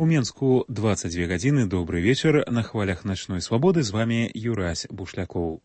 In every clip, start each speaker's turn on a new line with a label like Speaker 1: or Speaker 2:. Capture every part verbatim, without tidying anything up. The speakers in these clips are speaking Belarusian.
Speaker 1: У Менску двадцать две гадзіны. Добрый вечер. На хвалях ночной свободы з вами Юрась Бушляков.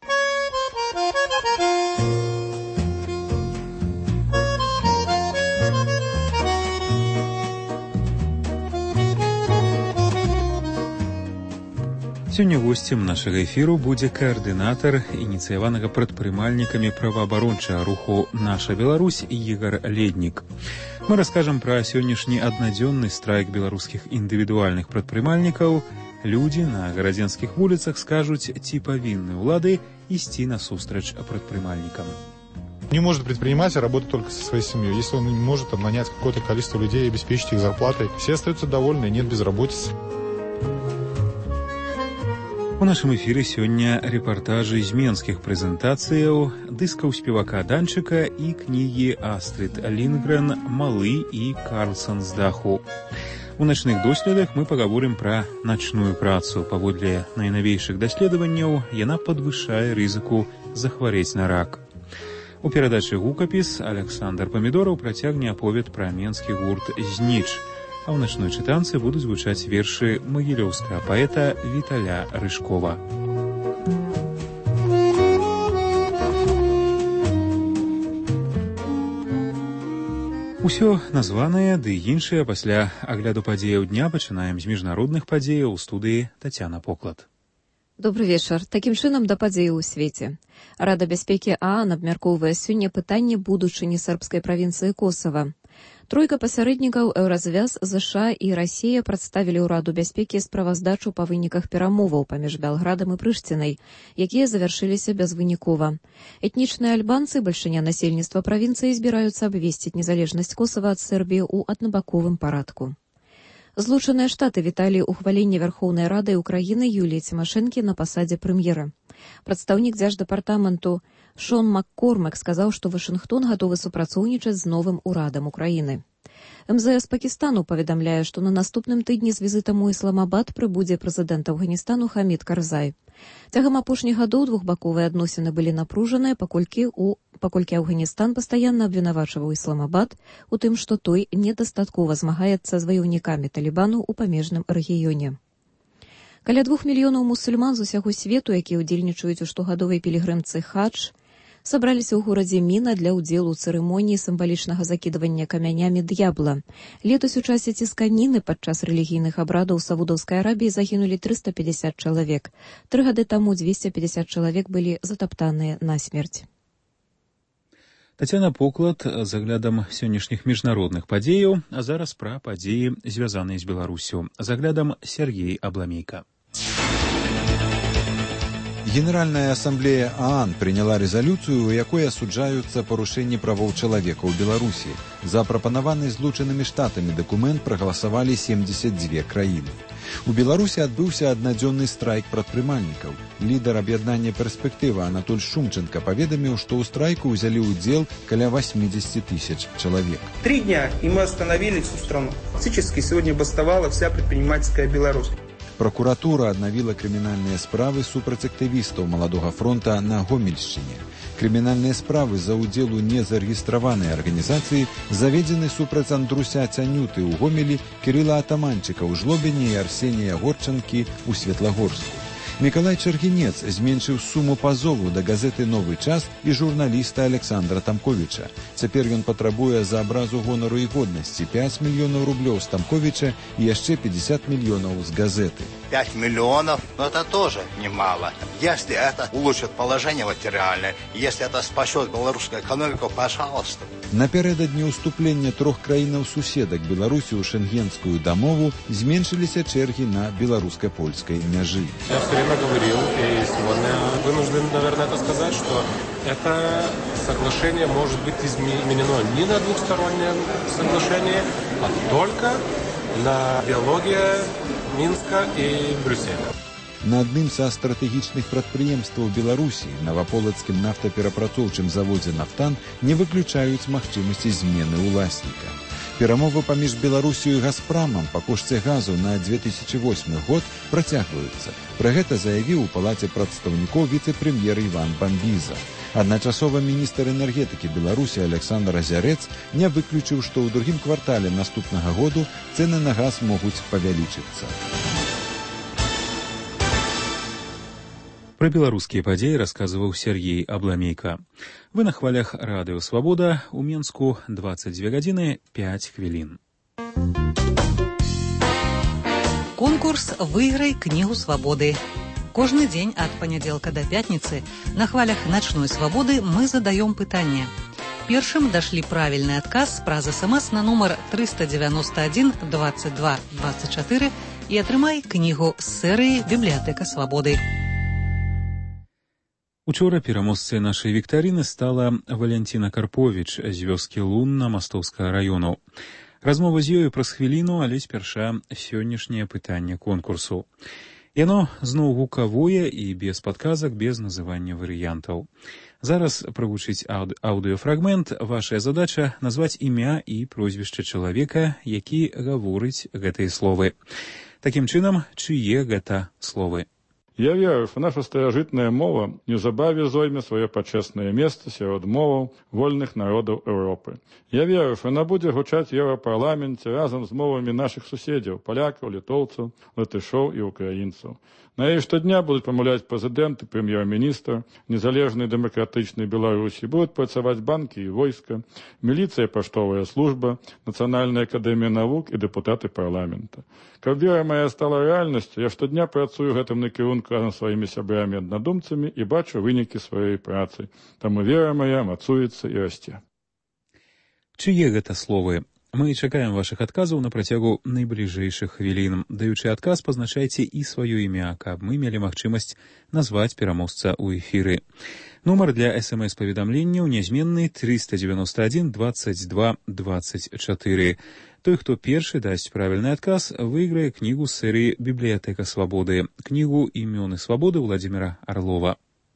Speaker 1: Сёння госцем нашага эфіру будзе каардынатар ініцыяванага прадпрымальнікамі праваабарончага руху «Наша Беларусь» Ігор Леднік. Мы раскажам пра сённяшні аднадзённы страйк беларускіх індывідуальных прадпрымальнікаў. Людзі на гарадзенскіх вуліцах скажуць, ці павінны ўлады ісці насустрач прадпрымальнікам.
Speaker 2: Не может предприниматель работать только со своей семьей. Если он не может там, нанять какое-то количество людей и обеспечить их зарплатой, все остаются довольны, нет безработицы.
Speaker 1: У нашым эфіры сёння рэпартажы з менскіх прэзентацыяў, дыскаў спевака Данчыка і кнігі Астрид Лінгрен «Малы» і «Карлсон з даху». У начных доследах мы пагаворым пра начную працу. Паводле найнавейшых даследаванняў яна падвышае рызыку захварэць на рак. У перадачы «Гукапіс» Александр Памідораў працягне аповед пра менскі гурт «Зніч». А ў начной чытанцы будуць гучаць вершы магілёўскага паэта Віталя Рыжкова. Усё названае ды іншыя пасля агляду падзеяў дня пачынаем з міжнародных падзеяў. У студыі Тацяна Поклад.
Speaker 3: Добрый вечар. Такім чынам да падзеяў у свеце. Рада бяспекі ААН абмяркоўвае сёння пытанне будучыні сербскай правінцыі Косава. Тройка пасярэднікаў Еўразвяз, ЗША і Расія прадставілі ўраду бяспекі справаздачу па выніках перамоваў паміж Белградам і Прыштінай, якія завяршыліся безвынікова. Этнічныя альбанцы, бальшыня насельніцтва правінцыі, збіраюцца абвесціць незалежнасць Косава ад Сербіі ў аднабаковым парадку. Злучаныя Штаты віталі ухваленне Вярхоўнай Рады Украіны Юліі Цімашэнкі на пасадзе прэм'ера. Прадстаўнік дзярждэпартаменту Шон Маккормак сказаў, што Вашынгтон гатовы супрацоўнічаць з новым урадам Украіны. МЗС Пакістану паведамляе, што на наступным тыдні з візітам у Ісламабад прыбудзе прэзідэнт Афганістану Хамід Карзай. Цягам апошніх гадоў двухбаковыя адносіны былі напружаныя, паколькі, у... паколькі Афганістан пастаянна абвінавачваў Ісламабад у тым, што той недастаткова змагаецца з ваяўнікамі Талібану ў памежным рэгіёне. Каля двух мільёнаў мусульман з усяго свету, якія ўдзельнічаюць у штогадовай пілігрымцы хадж, сабраліся ў горадзе Міна для ўдзелу ў цырымоніі сімвалічнага закідвання камянямі д'ябла. Летась у часе цісканіны падчас рэлігійных абрадаў у Саудаўскай Арабіі загінулі трыста пятьдесят чалавек. Тры гады таму дзвесце пятьдесят чалавек былі затаптаныя насмерць.
Speaker 1: Тацяна Поклад з аглядам сённяшніх міжнародных падзеяў, а зараз пра падзеі, звязаныя з Беларусю. З аглядам Сергей Абламейка.
Speaker 4: Генеральная ассамблея ААН приняла резолюцию, у якой асуджаюцца парушэнні правоў чалавека ў Беларусі. За прапанаваны Злучанымі Штатамі дакумент прагаласавалі семьдесят две краіны. У Беларусі адбыўся аднадзённы страйк прадпрымальнікаў. Лідар аб'яднання «Перспектыва» Анатоль Шумченко паведаміў, што ў страйку ўзялі ўдзел каля восемьдесят тысяч чалавек.
Speaker 5: Три дня, и мы остановили всю страну. Фактически сегодня бастовала вся предпринимательская Беларусь.
Speaker 4: Прокуратура аднавіла крымінальныя справы супраць актывістаў Маладога фронта на Гомельшчыне. Крымінальныя справы за ўдзел у незарэгістраванай арганізацыі заведзены супраць Андруся Цянюты ў Гомелі, Кірыла Атаманчыка ў Жлобіне і Арсенія Горчанкі ў Светлагорску. Мікалай Чаргінец зменшыў суму пазову да газеты «Новы час» і журналіста Александра Тамковіча. Цяпер ён патрабуе за абразу гонару і годнасці пять мільёнаў рублёў з Тамковіча і яшчэ пятьдесят мільёнаў з газеты.
Speaker 6: пять миллионов, но это тоже немало. Если это улучшит положение материальное, если это спасет белорусскую экономику, пожалуйста.
Speaker 4: Напярэдадні ўступлення трох краінаў-суседак Беларусі ў шенгенскую дамову зменшыліся чэргі на беларуска-польскай мяжы.
Speaker 7: Я все время говорил, и сегодня вынужден, наверное, это сказать, что это соглашение может быть изменено не на двухстороннее соглашение, а только на диалоге Мінска і Брюсселя.
Speaker 4: На адным са стратэгічных прадпрыемстваў Беларусі, Наваполацкім нафтаперапрацоўчым заводзе «Нафтан», не выключаюць магчымасці змены ўласніка. Перамовы паміж Беларусью і «Газпрамам» па кошце газу на две тысячи восьмы год працягваюцца. Пра гэта заявіў у палаце прадстаўнікоў віцэ-прэм'ер Іван Бамбіза. Адначасова міністр энергетыкі Беларусі Александр Азярец не выключыў, што ў другім квартале наступнага году цэны на газ могуць павялічыцца.
Speaker 1: Пра беларускія падзеі расказваў Сергей Абламейка. Вы на хвалях радыё «Свабода», у Менску двадцать две гадзіны пять хвілін.
Speaker 8: Конкурс «Выиграй книгу свободы». Кожны дзень ад панядзелка да пятніцы на хвалях «Ночной свободы» мы задаем пытанне. Першым дошли правильный отказ праз СМС на номер триста девяносто один двадцать два двадцать четыре и атрымай книгу з серыі «Бібліятэка свабоды».
Speaker 1: Учора пераможцай нашай віктарыны стала Валянціна Карповіч з вёскі Лунна Мастоўскага раёну. Размова з ёю праз хвіліну, але спярша сённяшняе пытанне конкурсу. Яно зноў гукавое і без падказак, без называння варыянтаў. Зараз прагучыць аўд- аўдыёфрагмент. Вашая задача назваць імя і прозвішча чалавека, які гаворыць гэтыя словы. Такім чынам, чые гэта словы?
Speaker 9: Я верю, что наша старажытная мова неўзабаве зойме сваё пачэснае месца сярод моваў вольных народаў Еўропы. Я верю, что она будзе гучаць у Еўрапарламенце разам з мовамі нашых суседзяў, палякаў, літоўцаў, латышоў і украінцаў. На яе штодня будуць памаўляць прэзідэнт і прэм'ер-міністр незалежнай дэмакратычнай Беларусі, будуць працаваць банкі і войска, міліцыя і паштовая служба, Нацыянальная акадэмія навук і дэпутаты парламента. Каб вера моя стала рэальнасцю, я штодня працую гэтым накірунку разам сваімі сябрамі-аднадумцамі і бачу вынікі сваёй працы. Таму вера моя мацуецца і расце.
Speaker 1: Чые гэта словы? Мы чакаем вашых адказаў на працягу найбліжэйшых хвілін. Даючы адказ, пазначайце і сваё імя, каб мы мелі магчымасць назваць пераможца ў эфіры. Нумар для эс-эм-эс-паведамленняў нязменны триста девяносто один двадцать два двадцать четыре. Той, хто першы дасць правільны адказ, выйграе кнігу з серыі «Бібліятэка свабоды», кнігу «Імёны свабоды» Владзіміра Арлова.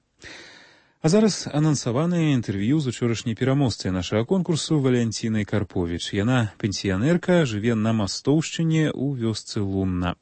Speaker 1: А зараз анансаванае інтэрв'ю з учорашняй пераможцай нашага конкурсу Валянцінай Карповіч. Яна пенсіянерка, жыве на Мастоўшчыне ў вёсцы Лунна.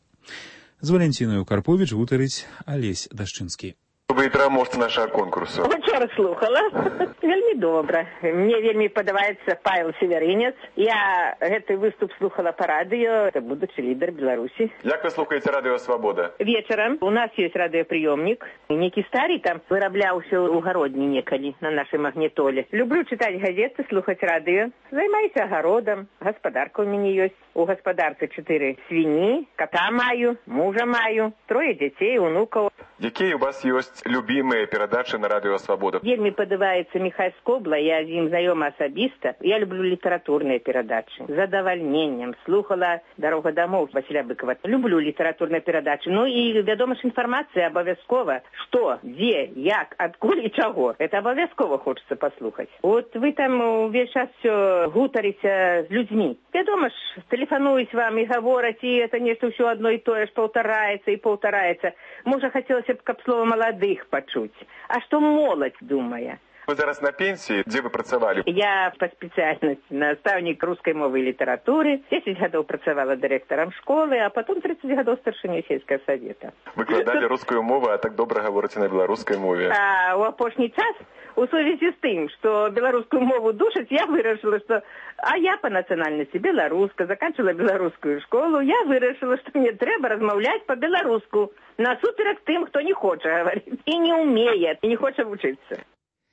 Speaker 1: З Валянцінаю Карповіч гутарыць Алесь Дашчынскі.
Speaker 10: Вы пераможцы нашага конкурсу.
Speaker 11: Вчора слухала. Вельмі добра. Мне вельмі падабаецца Павел Северинец. Я гэты выступ слухала па радыё. Это будучы лідар Беларусі.
Speaker 10: Як вы слухаеце радыё «Свабода»?
Speaker 11: Вечарам. У нас ёсць радыёпрыёмнік. Некі стары там вырабляўся ў гародні некалі на нашай магнітоле. Люблю чытаць газеты, слухаць радыё. Займаюся агародам. Гаспадарка ў мяне ёсць. У гаспадарцы чатыры свіні, кота маю, мужа маю, трое дзяцей, унукаў.
Speaker 10: Якія у вас ёсць любімыя перадачы на радыё «Свабода»?
Speaker 11: Вельмі падабаецца Міхай Скобла, я з ім знаёма асабіста. Я люблю літаратурныя перадачы. З задавальненнем слухала «Дарога дамоў» Васіля Быкова. Люблю літаратурныя перадачы. Ну і, вядома ж, інфармацыя абавязкова. Што, дзе, як, адкуль і чаго. Это абавязкова хочацца паслухаць. Вот вы там увесь час всё гутарыце з людзьмі. Вядома ж, тэлефануюць вам і гавораць, і это нешта ўсё адно і тое ж паўтараецца і паўтараецца. Можа, хацелася б, каб слова маладых пачуць. А што моладзь думае?
Speaker 10: Вы зараз на пенсіі, дзе вы працавалі?
Speaker 11: Я па спецыяльнасці настаўнік рускай мовы і літаратуры. дзесяць гадоў працавала дырэктарам школы, а потом тридцать гадоў старшынёй сельскага савета.
Speaker 10: Выкладалі рускую мову, а так добра гаворыце на беларускай мове.
Speaker 11: А ў апошні час, у сувязі з тым, што беларускую мову душаць, я вырашыла, што а я па нацыянальнасці беларуска, заканчивала беларускую школу, я вырашыла, што мне трэба размаўляць па-беларуску, насуперак тым, хто не хоча гаварыць і не ўмее, і не хоча вучыцца.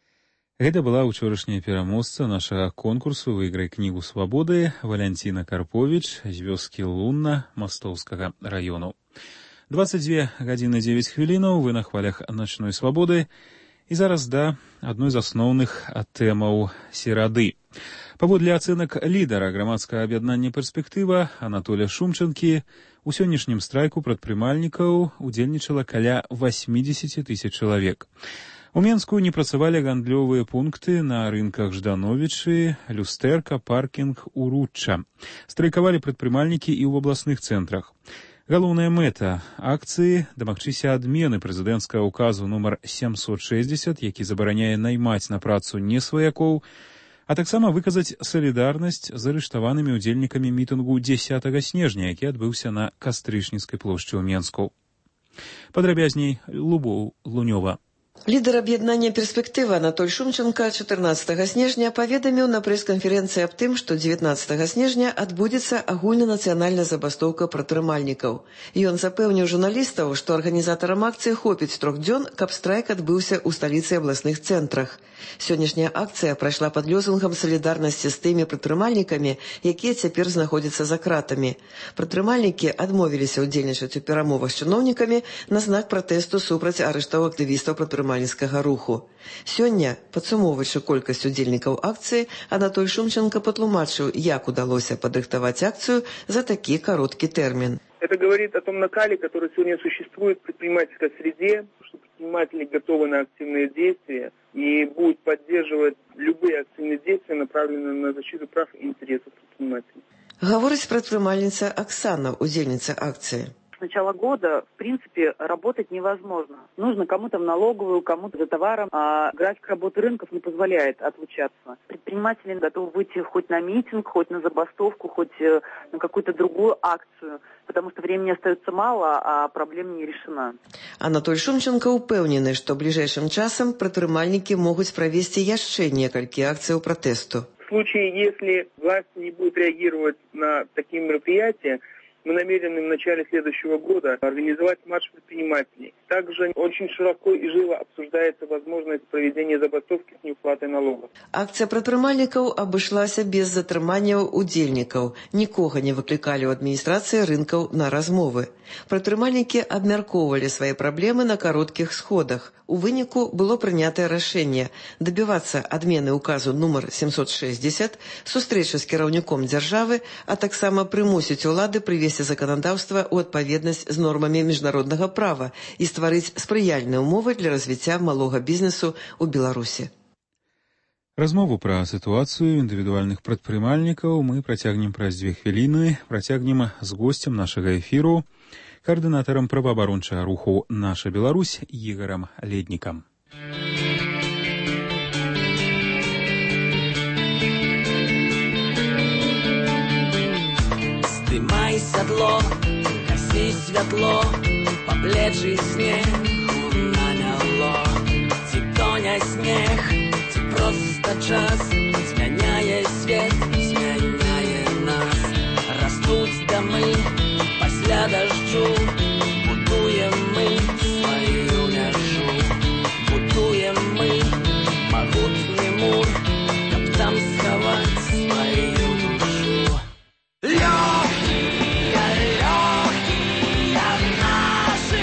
Speaker 1: Гэта была ўчорашняя пераможца нашага конкурсу «Выйграй кнігу свабоды» Валянціна Карповіч з вёскі Лунна Мастоўскага раёну. двадцать две гадзіны дзевяць хвілінаў, вы на хвалях «Ночной свабоды». І зараз да адной з асноўных тэмаў серады. Паводле ацэнак лідара грамадскага аб'яднання «Перспектыва» Анатолія Шумчанкі, у сённяшнім страйку прадпрымальнікаў удзельнічала каля восемьдесят тысяч чалавек. У Менску не працавалі гандлёвыя пункты на рынках Ждановічы, Люстэрка, паркінг, Уручча. Страйкавалі прадпрымальнікі і ў абласных цэнтрах. Галоўная мэта акцыі – дамагчыся адмены прэзідэнцкага ўказу нумар семьсот шестьдесят, які забараняе наймаць на працу несваякоў, А таксама выказаць салідарнасць з арыштаванымі ўдзельнікамі мітынгу дзесятага снежня, які адбыўся на Кастрычніцкай плошчы ў Менску. Падрабязней Любоў Лунёва.
Speaker 12: Лідар аб'яднання «Перспектыва» Анатоль Шумченко чатырнаццатага снежня паведаміў на прэс-канферэнцыі аб тым, што дзевятнаццатага снежня адбудзецца агульнанацыянальная забастоўка прадпрымальнікаў. Ён запэўніў журналістаў, што арганізатарам акцыі хопіць трох дзён, каб страйк адбыўся ў сталіцы і абласных цэнтрах. Сённяшняя акцыя прайшла пад лёзунгам салідарнасці з тымі прадпрымальнікамі, якія цяпер знаходзяцца за кратамі. Прадпрымальнікі адмовіліся ўдзельнічаць у перамовах з чыноўнікамі на знак пратэсту супраць арыштаў актывістаў прадпрымальніцкага руху. Сёння, падсумоўваючы колькасць удзельнікаў акцыі, Анатоль Шумченко патлумачыў, як удалося падрыхтаваць акцыю за такі кароткі тэрмін.
Speaker 5: Это говорит о том накале, который сегодня существует в предпринимательской среде, что предприниматели готовы на активные действия и будут поддерживать любые активные действия, направленные на защиту прав и интересов предпринимателей.
Speaker 12: Говорит предпринимательница Оксана, удельница акции.
Speaker 13: С начала года, в принципе, работать невозможно. Нужно кому-то в налоговую, кому-то за товаром, а график работы рынков не позволяет отлучаться. Предприниматели готовы выйти хоть на митинг, хоть на забастовку, хоть на какую-то другую акцию, потому что времени остается мало, а проблема не решена.
Speaker 12: Анатоль Шумченко упэўнены, што бліжэйшым часам прадпрымальнікі могуць правесці яшчэ некалькі акцыяў пратэсту.
Speaker 5: В случае, если власти не будут реагировать на такие мероприятия, мы намерены в начале следующего года организовать марш предпринимателей. Также очень широко и живо обсуждается возможность проведения забастовки с неуплатой налогов.
Speaker 12: Акция прадпрымальнікаў абышлася без затрыманняў удзельнікаў. Нікога не выклікалі ў адміністрацыі рынкаў на размовы. Прадпрымальнікі абмяркоўвалі свае праблемы на кароткіх сходах. У выніку было прынятае рашэнне дабівацца адмены указу нумар семьсот шестьдесят, сустрэчы з кіраўніком дзяржавы, а таксама прымусіць улады прывесці заканадаўства ў адпаведнасць з нормамі міжнароднага права і стварыць спрыяльныя ўмовы для развіцця малога бізнесу ў Беларусі.
Speaker 1: Размову пра сітуацыю індывідуальных прадпрымальнікаў мы працягнем праз дзве хвіліны, працягнем з госцем нашага эфіру, координатором правоабарончага руху «Наша Беларусь» Игорем Ледником.
Speaker 14: Здымай сядло, гаси святло, пабледжы снег намяло. Ці тоня снег, ці проста час змяняе свет, змяняе нас. Растуць дамы пасля дажджу, будуем мы сваю мяжу, будуем мы магутны мур, каб там схаваць сваю душу. Лёгкія, лёгкія нашы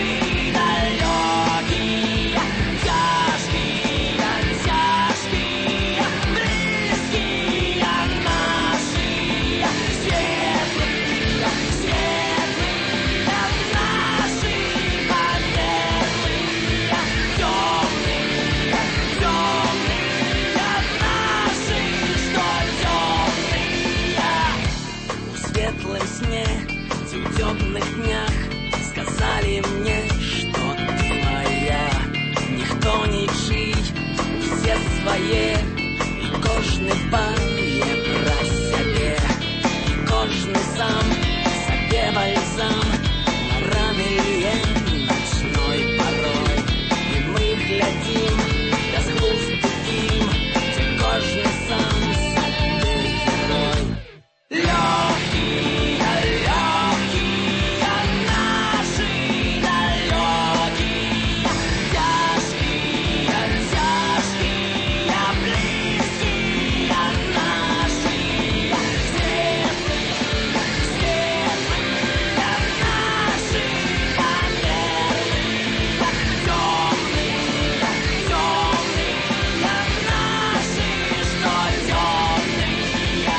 Speaker 14: далёкія, цяжкія, цяжкія, блізкія нашыя, светлыя, светлыя нашы памерлыя, тёмныя, тёмныя нашы, што тёмныя. У светлым сне, ці ў тёмных днях сказалі мне, што ты моя. Ніхто нічый, усе свае, і кожны пае пра сябе, і кожны сам сабе бальзам на раны лье ночной порой. І мы глядзім бязглузды фільм, дзе кожны сам сабе герой. Лёгкія, лёгкія нашы далёкія, цяжкія, цяжкія, блізкія нашыя, светлыя, светлыя нашы памерлыя, тёмныя, тёмныя нашы, што тёмныя.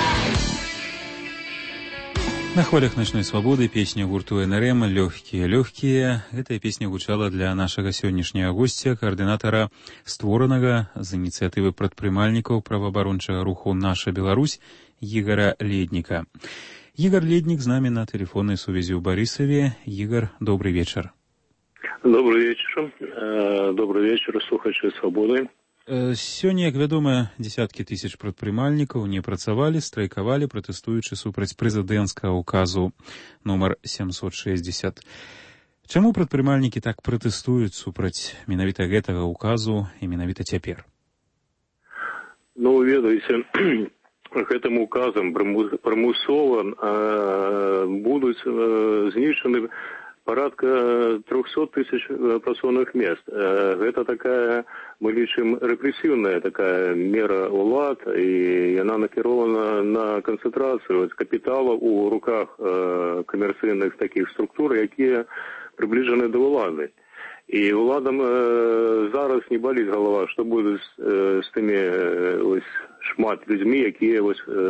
Speaker 1: На хвалях «Ночной свободы» песня гурту эн эр эм «Лёгкие, лёгкие». Гэтая песня гучала для нашага сённяшняга госця, координатора створанага з ініцыятывы прадпрымальнікаў праваабарончага руху «Наша Беларусь» Игоря Ледника. Игорь Ледник с нами на телефонной связи в Борисове. Игорь, добрый вечер.
Speaker 15: Добрый вечер. Добрый вечер, слухачи «Свободы».
Speaker 1: Сёння, як вядома, дзесяткі тысяч прадпрымальнікаў не працавалі, страйкавалі, пратэстуючы супраць прэзідэнцкага ўказу нумар сямсот шэсцьдзесят. Чаму прадпрымальнікі так пратэстуюць супраць менавіта гэтага ўказу і менавіта цяпер?
Speaker 15: Ну, ведаеце, гэтым указам прымусова будуць знішчаны парадка трёхсот тысяч працоўных мест. Гэта такая, мы лічым, рэпрэсіўная такая мера ўлад, і яна накірована на канцэнтрацыю капітала ў руках камерцыйных такіх структур, якія прыбліжаны да ўлады. І ўладам зараз не баліць галава, што будуць з тымі шмат людзьмі, якія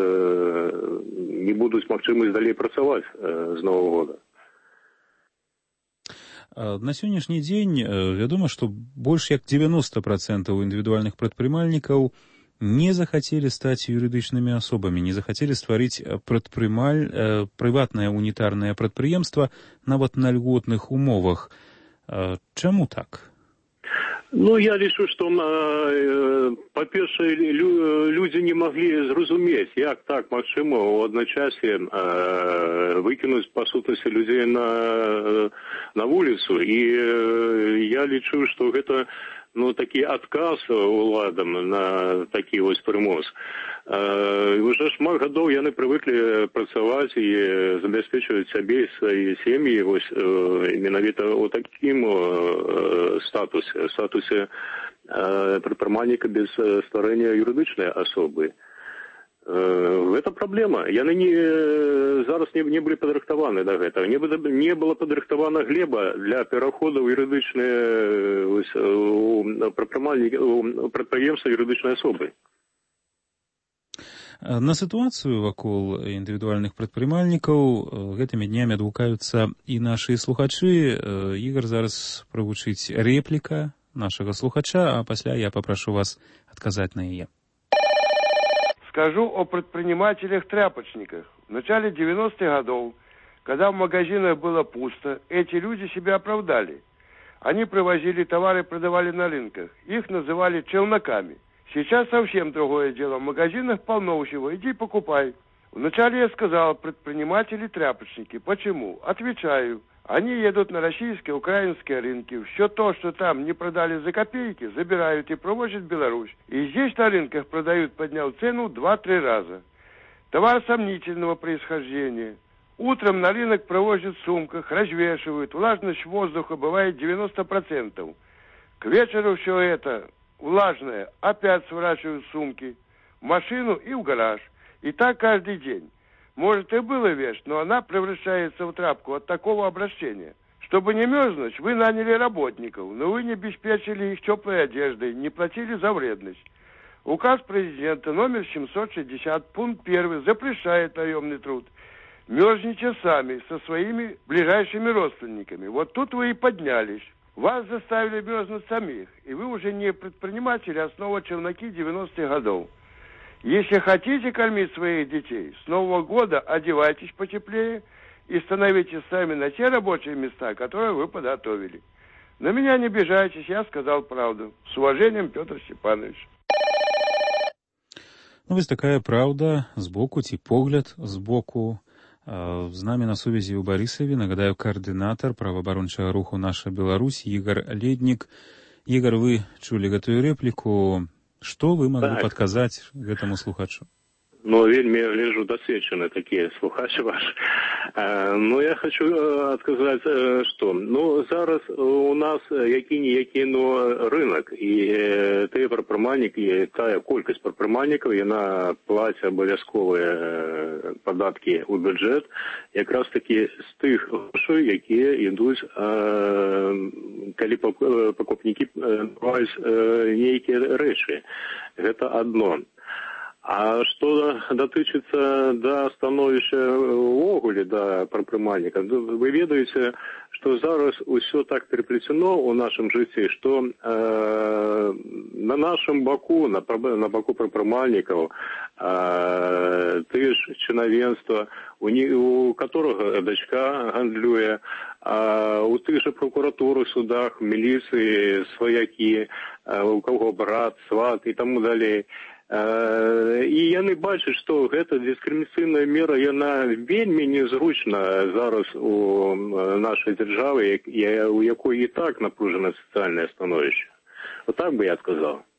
Speaker 15: не будуць магчымасць далей працаваць з Новага года.
Speaker 1: На сённяшні дзень вядома, што больш як дзевяноста працэнтаў індывідуальных прадпрымальнікаў не захацелі стаць юрыдычнымі асобамі, не захацелі стварыць прадпрымаль... прыватнае унітарнае прадпрыемства нават на льготных умовах. Чаму так?
Speaker 15: Ну, я лічу, што, па-першае, людзі не маглі зразумець, як так магчыма ў адначасе выкінуць, па сутнасці, людзей на, на вуліцу. І я лічу, што гэта ну, такі адказ уладам на такі вось прымус. Уже шмат гадоў яны прывыклі працаваць і забяспечваць сябе і свае сем'і вось менавіта ў такім статусе, статусе прадпрымальніка без стварэння юрыдычнай асобы. Гэта праблема. Яны не, зараз не, не былі падрыхтаваны да гэтага. Не, не была падрыхтавана глеба для пераходу ў юрыдычнае прадпрыемства юрыдычнай асобы.
Speaker 1: На сітуацыю вакол індывідуальных прадпрымальнікаў гэтымі днямі адгукаюцца і нашы слухачы. Ігор зараз прагучыць рэпліка нашага слухача, а пасля я папрашу вас адказаць на яе.
Speaker 16: Скажу о предпринимателях-тряпочниках. В начале девяностых годов, когда в магазинах было пусто, эти люди себя оправдали. Они привозили товары, продавали на рынках. Их называли челноками. Сейчас совсем другое дело. В магазинах полно всего. Иди покупай. Вначале я сказал предприниматели-тряпочники. Почему? Отвечаю. Они едут на российские, украинские рынки. Все то, что там не продали за копейки, забирают и провозят в Беларусь. И здесь на рынках продают, поднял цену два-три раза. Товар сомнительного происхождения. Утром на рынок провозят в сумках, развешивают. Влажность воздуха бывает девяносто процентов. К вечеру все это влажное опять сворачивают в сумки, в машину и в гараж. И так каждый день. Может, и была вещь, но она превращается в тряпку от такого обращения. Чтобы не мерзнуть, вы наняли работников, но вы не обеспечили их теплой одеждой, не платили за вредность. Указ президента номер семьсот шестьдесят, пункт первый, запрещает наемный труд. Мерзните сами со своими ближайшими родственниками. Вот тут вы и поднялись. Вас заставили мерзнуть самих, и вы уже не предприниматели, а снова челноки девяностых годов. Если хотите кормить своих детей, с Нового года одевайтесь потеплее и становитесь сами на те рабочие места, которые вы подготовили. На меня не обижайтесь, я сказал правду. С уважением, Петр Степанович.
Speaker 1: Ну, вось такая праўда з боку ці погляд з боку. З намі на сувязі ў Барысаве, нагадаю, координатор праваабарончага руху «Наша Беларусь» Ігор Леднік. Ігор, вы чулі гэтую рэпліку. Што вы маглі так падказаць гэтаму слухачу?
Speaker 15: Ну, вельмі, гляжу, досведчаны такія слухачы ваши. Ну, я хочу адказаць, што, ну, зараз у нас які-ніякі, ну, рынок, і тыя прадпрымальнікі, тая колькасць прадпрымальнікаў, яна плаціць абавязковыя падаткі ў бюджэт, якраз такі з тых грошай, якія ідуць, калі пакупнікі бываюць нейкія рэчы. Гэта адно. А што датычыцца да становішча ўвогуле да прадпрымальніка, вы ведаеце, што зараз усё так переплецено ў нашым жыцці, што э, на нашым баку, на, на баку прадпрымальнікаў, э, ты ж чынавенства, у, у которого дачка гандлюе, а у тых жа прокуратуры, судах, міліцыі, сваякі, у каго брат, сват і таму далей. І яны бачаць, што гэта дыскрымінацыйная мера, яна вельмі незручна зараз у нашай дзяржаве, у якой і так напружана сацыяльнае становішча. Вот так бы я сказаў.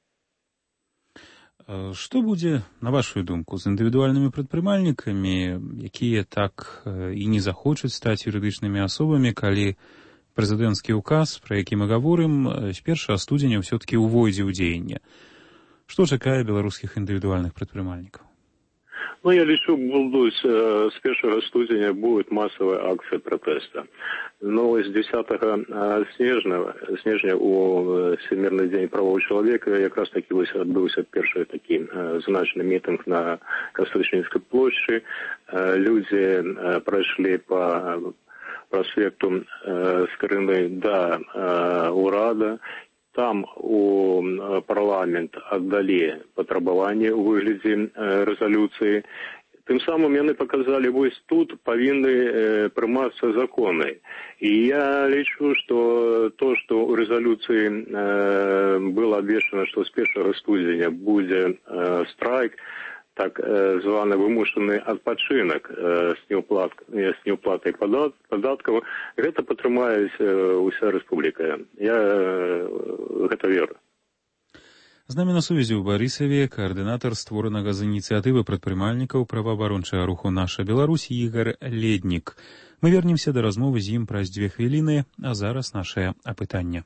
Speaker 1: Што будзе, на вашу думку, з індывідуальнымі прадпрымальнікамі, якія так і не захочуць стаць юрыдычнымі асобамі, калі прэзідэнцкі ўказ, пра які мы гаворым, з першага студзеня ўсё-такі ўвойдзе ў дзеянне? Што чакае беларускіх індывідуальных прадпрымальнікаў?
Speaker 15: Ну, я лечу, будуць, с первого студеня будет массовая акция протеста. Но с десятого снежня, снежня у Всемирный день правов человека как раз таки отбылся первый такой значный митинг на Костричинской площади. Люди прошли по проспекту Скорины до Урада. Там у парламент аддалі патрабаванні ў выглядзе рэзалюцыі. Тым самым яны паказалі, вось тут павінны прымацца законы. І я лічу, што то, што ў рэзалюцыі было абвешчана, што з першага студзеня будзе страйк, так званы вымушаны адпачынак з неўплатай падаткаў, гэта падтрымае ўся рэспубліка. Я гэта веру.
Speaker 1: З намі на сувязі ў Барысаве каардынатар створанага з ініцыятывы прадпрымальнікаў праваабарончага руху «Наша Беларусь» Ігар Леднік. Мы вернемся да размовы з ім праз дзве хвіліны, а зараз нашае апытанне.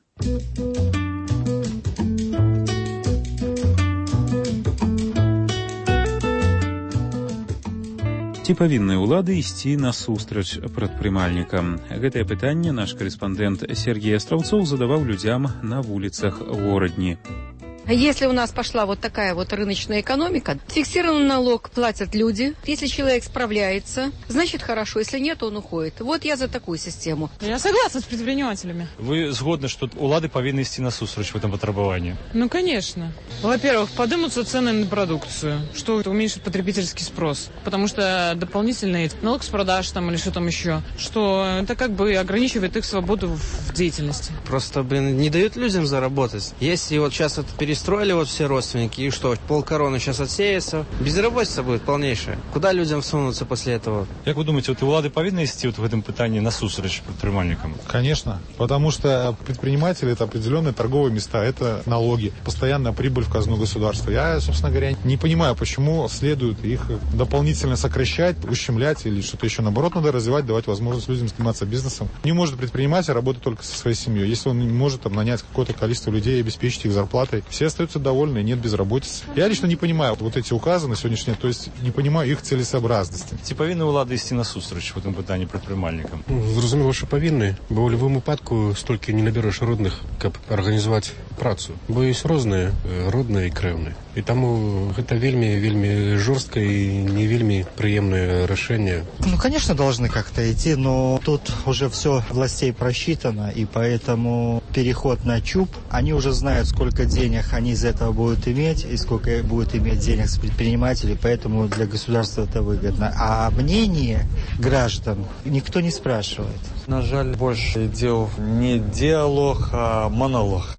Speaker 1: Ці павінны ўлады ісці насустрач прадпрымальнікам? Гэтае пытанне наш корэспандэнт Сергей Астраўцоў задаваў людзям на вуліцах горадні.
Speaker 17: Если у нас пошла вот такая вот рыночная экономика, фиксированный налог платят люди. Если человек справляется, значит хорошо. Если нет, он уходит. Вот я за такую систему.
Speaker 18: Я согласна с предпринимателями.
Speaker 19: Вы згодны, что улады повинны идти насустрач в этом потребовании?
Speaker 18: Ну, конечно. Во-первых, поднимутся цены на продукцию, что уменьшит потребительский спрос. Потому что дополнительный налог с продаж там или что там еще, что это как бы ограничивает их свободу в деятельности.
Speaker 20: Просто, блин, не дают людям заработать. Если вот сейчас это перестроили вот все родственники, и что, полкороны сейчас отсеется, безработица будет полнейшая. Куда людям всунуться после этого?
Speaker 19: Как вы думаете, вот улады повинны идти вот в этом питании насустрач предпринимальникам?
Speaker 2: Конечно, потому что предприниматели — это определенные торговые места, это налоги, постоянная прибыль в казну государства. Я, собственно говоря, не понимаю, почему следует их дополнительно сокращать, ущемлять или что-то еще. Наоборот, надо развивать, давать возможность людям заниматься бизнесом. Не может предприниматель работать только со своей семьей. Если он не может там нанять какое-то количество людей и обеспечить их зарплатой, все остаются довольны, нет безработицы. Я лично не понимаю вот эти указы на сегодняшний день, то есть не понимаю их целесообразности.
Speaker 19: Ці повинны улады ісці насустрач в этом питанні предпринимальникам?
Speaker 21: Зрозуміло, що повинні, бо у будь-якому випадку стільки не набереш родних, щоб організувати працю. Бо є різні, родні і кревні. І тому це вельми, вельми жорстке і не вельми приємне рішення.
Speaker 22: Ну, конечно, должны как-то идти, но тут уже все властей просчитано, и поэтому переход на ЧУП, они уже знают, сколько денег они из этого будут иметь, и сколько будет иметь денег с предпринимателей, поэтому для государства это выгодно. А мнение граждан никто не спрашивает.
Speaker 23: На жаль, больше дел не диалог, а монолог.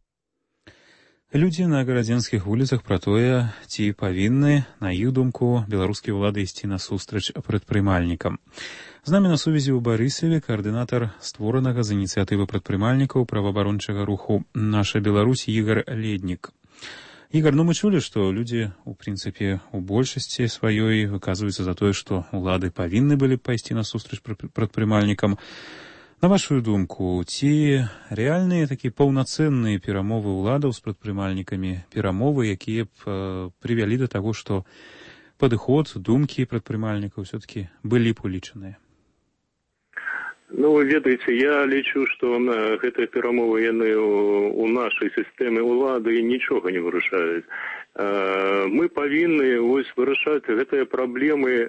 Speaker 1: Людзі на гарадзенскіх вуліцах пра тое, ці павінны, на іх думку, беларускія ўлады ісці насустрач прадпрымальнікам. З намі на сувязі ў Барысаве каардынатар створанага з ініцыятывы прадпрымальнікаў праваабарончага руху «Наша Беларусь» Ігар Леднік. Ігар, ну мы чулі, што людзі, у прынцыпе, у большасці сваёй выказваюцца за тое, што ўлады павінны былі пайсці насустрач прадпрымальнікам. На вашу думку, ці рэальныя такія паўнацэнныя перамовы ўладаў з прадпрымальнікамі, перамовы, якія б э, прывялі да таго, што падыход, думкі прадпрымальнікаў ўсё-такі былі б улічаныя?
Speaker 15: Ну, вы ведаеце, я лічу, што гэтыя перамовы яны у нашай сістэме ўлады нічога не вырашаюць. Мы павінны вось вырашаць гэтыя праблемы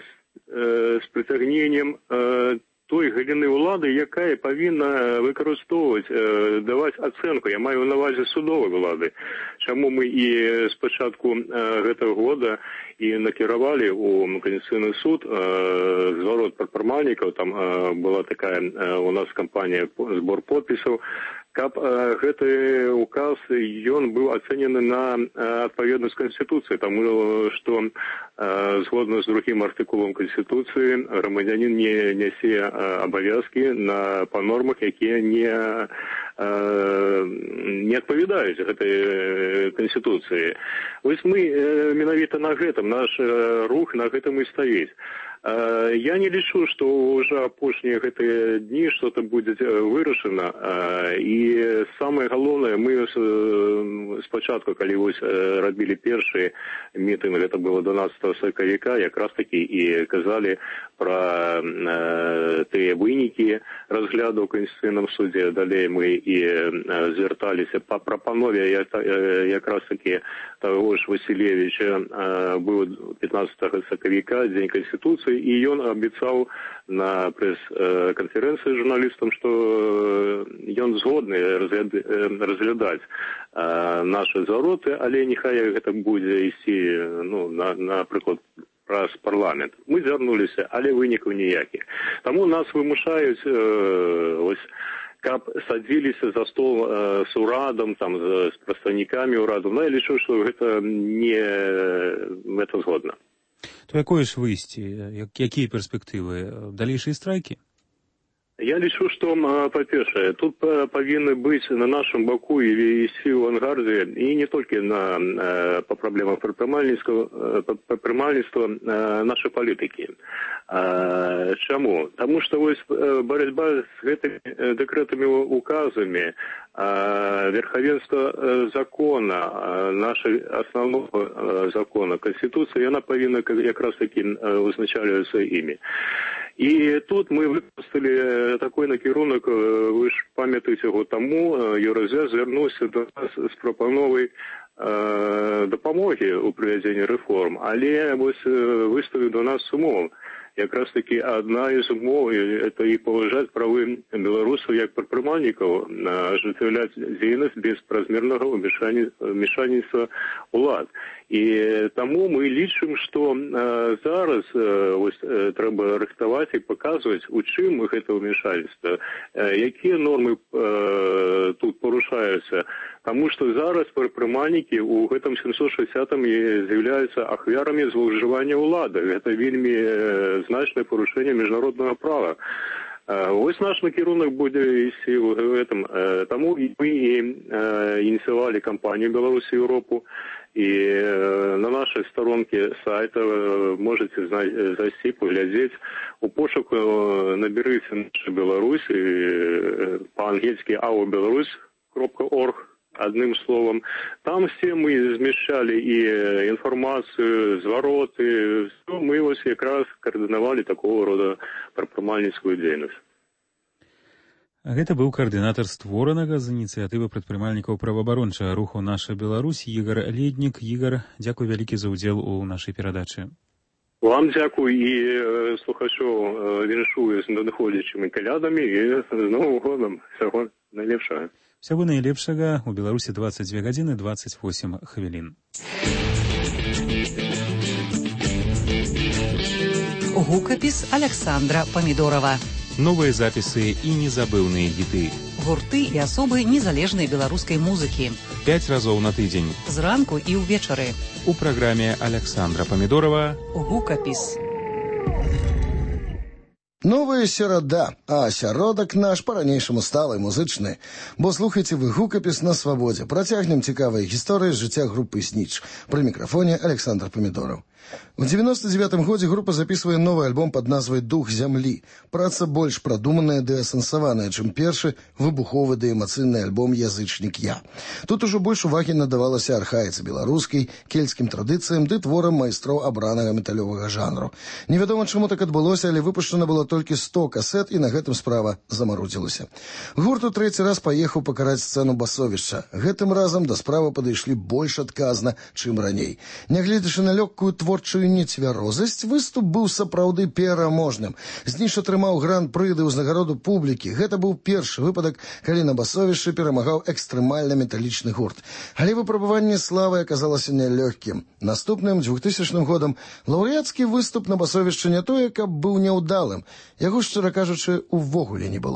Speaker 15: з прыцягненнем той галіны ўлады, якая павінна выкарыстоўваць, даваць ацэнку. Я маю на ўвазе судовай улады. Чаму мы і з пачатку гэтага года і накіравалі ў Конституцыйны суд зварот прадпрымальнікаў. Там была такая у нас кампанія збор подпісаў. каб гэты указ ён быў ацэнены на адпаведнасць Канстытуцыі, таму што згодна з другім артыкулам Канстытуцыі грамадзянін не нясе абавязкі на па нормах, якія не не адпавядаюць гэтай Канстытуцыі. Вось мы менавіта на гэтым, наш рух на гэтым і стаіць. Я не лічу, што ўжо апошнія гэтыя дні што-то будзе вырашана. І самае галоўнае, мы спачатку, калі вось рабілі першы мітынг, гэта было дванаццатага сакавіка, якраз такі і казалі пра тыя вынікі разгляду ў Канстытуцыйным судзе. Далей мы і звярталіся па прапанове якраз такі таго ж Васілевіча, быў пятнаццатага сакавіка, дзень Канстытуцыі, і ён абяцаў на прэс-канферэнцыі журналістам, што ён згодны разглядаць нашы звароты, але няхай гэта будзе ісці, ну, на, напрыклад, праз парламент. Мы звярнуліся, але вынікаў ніякіх. Таму нас вымушаюць ось каб садзіліся за стол э, з урадам, там, з, з прадстаўнікамі ўраду. Ну, я лічу, што гэта не гэта згодна.
Speaker 1: То якое ж выйсце? Якія перспектывы? Далейшыя страйкі?
Speaker 15: Я лічу, што, па-першае, тут павінны быць на нашым баку і ісці ў авангардзе, і не толькі на, па праблемах прадпрымальніцтва нашай палітыкі. Чаму? Таму што вось барацьба з гэтымі дэкрэтамі указамі, верхавенства закона, нашай асноўнога закона, Канстытуцыі, яна павінна якраз такі узначальвацца імі. І тут мы выпустили такой накірунак, вы ж памятаеце год таму, Еўразэс звярнуўся до нас з прапановай дапамогі ў правядзенні рэформ, але вось выставіў до нас умоў. Якраз таки одна из умов – это и поважать правы белорусов как предпринимальников, ажыццяўляць дзейнасць без празмернага вмешательства улад. І таму мы лічым, што зараз ось, трэба рыхтаваць і паказваць, у чым гэта вмешательство, якія нормы тут парушаюцца. Таму што зараз прадпрымальнікі ў гэтым сямсот шэсцятым з'яўляюцца ахвярамі злоўжывання ўлады. Гэта вельмі значнае парушэнне міжнароднага права. Вось наш накірунак будзе ісці ў гэтым. Таму мы ініцыявалі кампанію «Беларусь і Европу», і на нашай сторонке сайта можете зайсці, паглядзець. У пошуку наберыце наша Беларусь, па-ангельскі ау беларусь кропка орг. Одним словом, там все мы змяшчалі і інфармацыю, звароты, все мы вось якраз каардынавалі такого рода прадпрымальніцкую дзейнасць.
Speaker 1: Гэта быў каардынатар створанага з ініцыятывы прадпрымальнікаў праваабарончага руху «Наша Беларусь» Ігар Леднік. Ігар, дзякуй вялікі за ўдзел у нашай перадачы.
Speaker 15: Вам дзякуй і слухачоў віншую з надыходзячымі калядамі і з Новым годам. Всяго найлепшага.
Speaker 1: Всего наилепшего. У Беларуси двадцать две гадзіны двадцать восемь хвілін.
Speaker 8: Гукапіс Александра Памідорова.
Speaker 1: Новые записи и незабыўныя хіты.
Speaker 8: Гурты і асобы незалежнай беларускай музыкі.
Speaker 1: Пять разоў на тыдзень.
Speaker 8: Зранку і ўвечары.
Speaker 1: У праграме Александра Памідорова
Speaker 8: Гукапіс.
Speaker 3: Новая серада, а асяродак наш па-ранейшаму сталы музычны. Бо слухайце вы гукапіс на свабодзе. Працягнем цікавыя гісторыі з жыцця групы «Снич». Пры мікрафоне Александр Памідораў. У девяносто девятом годзе група записывае новый альбом под назвай «Дух зямлі». Праца больш прадуманая ды асэнсаваная, чым першы выбуховы ды эмацыйны альбом «Язычнік я». Тут ужо больш увагі надавалася архаіцы беларускай, кельцкім традыцыям ды творам майстроў абранага металёвага жанру. Невядома, чаму так адбылося, але выпушчана было толькі сто касет, і на гэтым справа замарудзілася. Гурт у трэці раз паехаў пакараць сцэну басовішча. Гэтым разам да справы падышлі больш адказна, чым раней. Нягледзячы на лёгкую творчую нецвярозасць, выступ быў сапраўды пераможным. Зніч атрымаў гран-пры ды ўзнагароду публікі. Гэта быў першы выпадак, калі на басовішчы перамагаў экстрэмальна металічны гурт. Але выпрабаванне славы аказалася нялёгкім. Наступным двухтысячным годам лаўрэацкі выступ на басовішчы не тое, каб быў няўдалым. Яго, шчыра кажучы, увогуле не было.